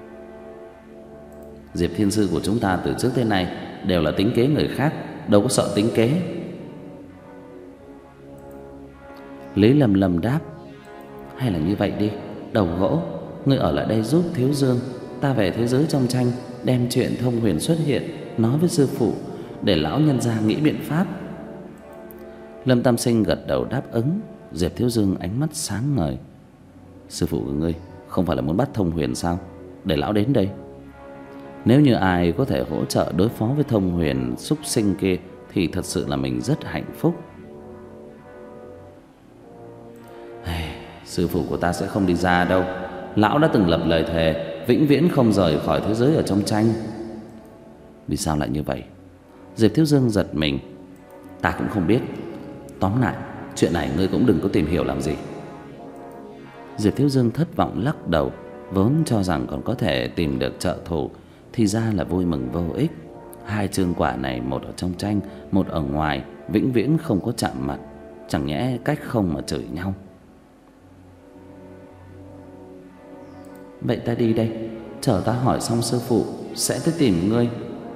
Diệp Thiên Sư của chúng ta từ trước tới nay đều là tính kế người khác, đâu có sợ tính kế. Lý Lâm Lâm đáp. Hay là như vậy đi, Đầu Gỗ, ngươi ở lại đây giúp Thiếu Dương, ta về thế giới trong tranh đem chuyện Thông Huyền xuất hiện nói với sư phụ, để lão nhân gia nghĩ biện pháp. Lâm Tam Sinh gật đầu đáp ứng. Diệp Thiếu Dương ánh mắt sáng ngời. Sư phụ của ngươi không phải là muốn bắt Thông Huyền sao? Để lão đến đây. Nếu như ai có thể hỗ trợ đối phó với Thông Huyền súc sinh kia thì thật sự là mình rất hạnh phúc. Sư phụ của ta sẽ không đi ra đâu. Lão đã từng lập lời thề vĩnh viễn không rời khỏi thế giới ở trong tranh. Vì sao lại như vậy? Diệp Thiếu Dương giật mình. Ta cũng không biết. Tóm lại, chuyện này ngươi cũng đừng có tìm hiểu làm gì. Diệp Thiếu Dương thất vọng lắc đầu. Vốn cho rằng còn có thể tìm được trợ thủ, thì ra là vui mừng vô ích. Hai chương quả này, một ở trong tranh, một ở ngoài, vĩnh viễn không có chạm mặt. Chẳng nhẽ cách không mà chửi nhau. Vậy ta đi đây, chờ ta hỏi xong sư phụ sẽ tới tìm ngươi.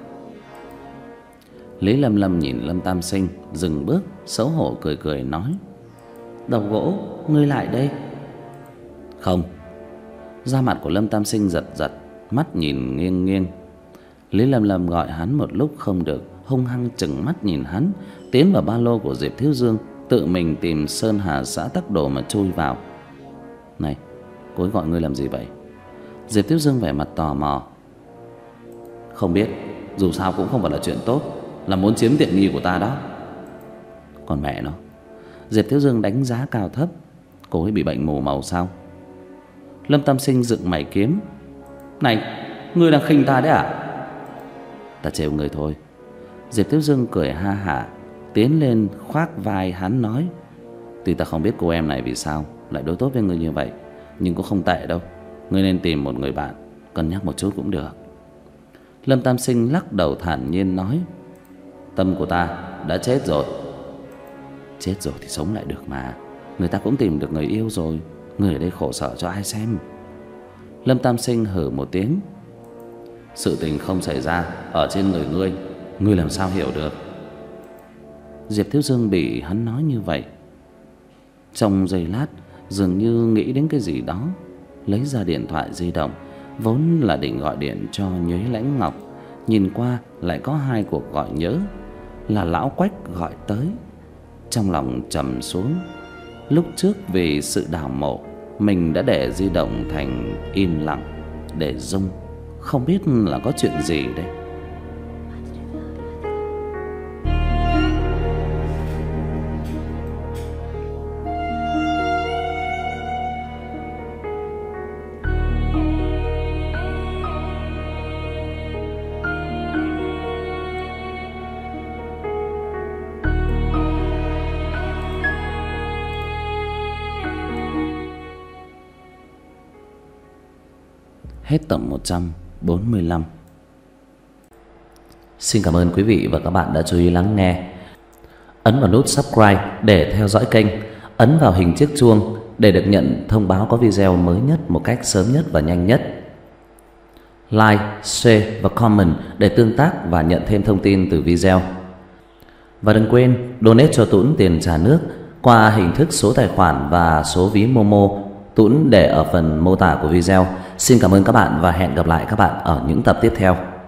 Lý Lâm Lâm nhìn Lâm Tam Sinh dừng bước, xấu hổ cười cười nói: Đầu gỗ, ngươi lại đây. Không. Da mặt của Lâm Tam Sinh giật giật, mắt nhìn nghiêng nghiêng. Lý Lâm Lâm gọi hắn một lúc không được, hung hăng trừng mắt nhìn hắn, tiến vào ba lô của Diệp Thiếu Dương, tự mình tìm sơn hà xã tắc đồ mà chui vào. Này, cô ấy gọi ngươi làm gì vậy? Diệp Thiếu Dương vẻ mặt tò mò. Không biết, dù sao cũng không phải là chuyện tốt, là muốn chiếm tiện nghi của ta đó. Còn mẹ nó. Diệp Thiếu Dương đánh giá cao thấp. Cô ấy bị bệnh mù màu sao? Lâm Tam Sinh dựng mày kiếm. Này, ngươi đang khinh ta đấy à? Ta trêu ngươi thôi. Diệp Thiếu Dương cười ha hả, tiến lên khoác vai hắn nói: Tuy ta không biết cô em này vì sao lại đối tốt với ngươi như vậy, nhưng cũng không tệ đâu. Ngươi nên tìm một người bạn, cân nhắc một chút cũng được. Lâm Tam Sinh lắc đầu thản nhiên nói: Tâm của ta đã chết rồi. Chết rồi thì sống lại được mà. Người ta cũng tìm được người yêu rồi. Người ở đây khổ sở cho ai xem? Lâm Tam Sinh hừ một tiếng. Sự tình không xảy ra ở trên người ngươi, ngươi làm sao hiểu được? Diệp Thiếu Dương bị hắn nói như vậy, trong giây lát dường như nghĩ đến cái gì đó, lấy ra điện thoại di động, vốn là định gọi điện cho Nhuế Lãnh Ngọc, nhìn qua lại có hai cuộc gọi nhỡ, là lão Quách gọi tới. Trong lòng trầm xuống. Lúc trước vì sự đào mộ, mình đã để di động thành im lặng để rung. Không biết là có chuyện gì đây. Hết tập một trăm bốn mươi lăm. Xin cảm ơn quý vị và các bạn đã chú ý lắng nghe. Ấn vào nút subscribe để theo dõi kênh. Ấn vào hình chiếc chuông để được nhận thông báo có video mới nhất một cách sớm nhất và nhanh nhất. Like, share và comment để tương tác và nhận thêm thông tin từ video. Và đừng quên donate cho Tuấn tiền trà nước qua hình thức số tài khoản và số ví Momo. Tuấn để ở phần mô tả của video. Xin cảm ơn các bạn và hẹn gặp lại các bạn ở những tập tiếp theo.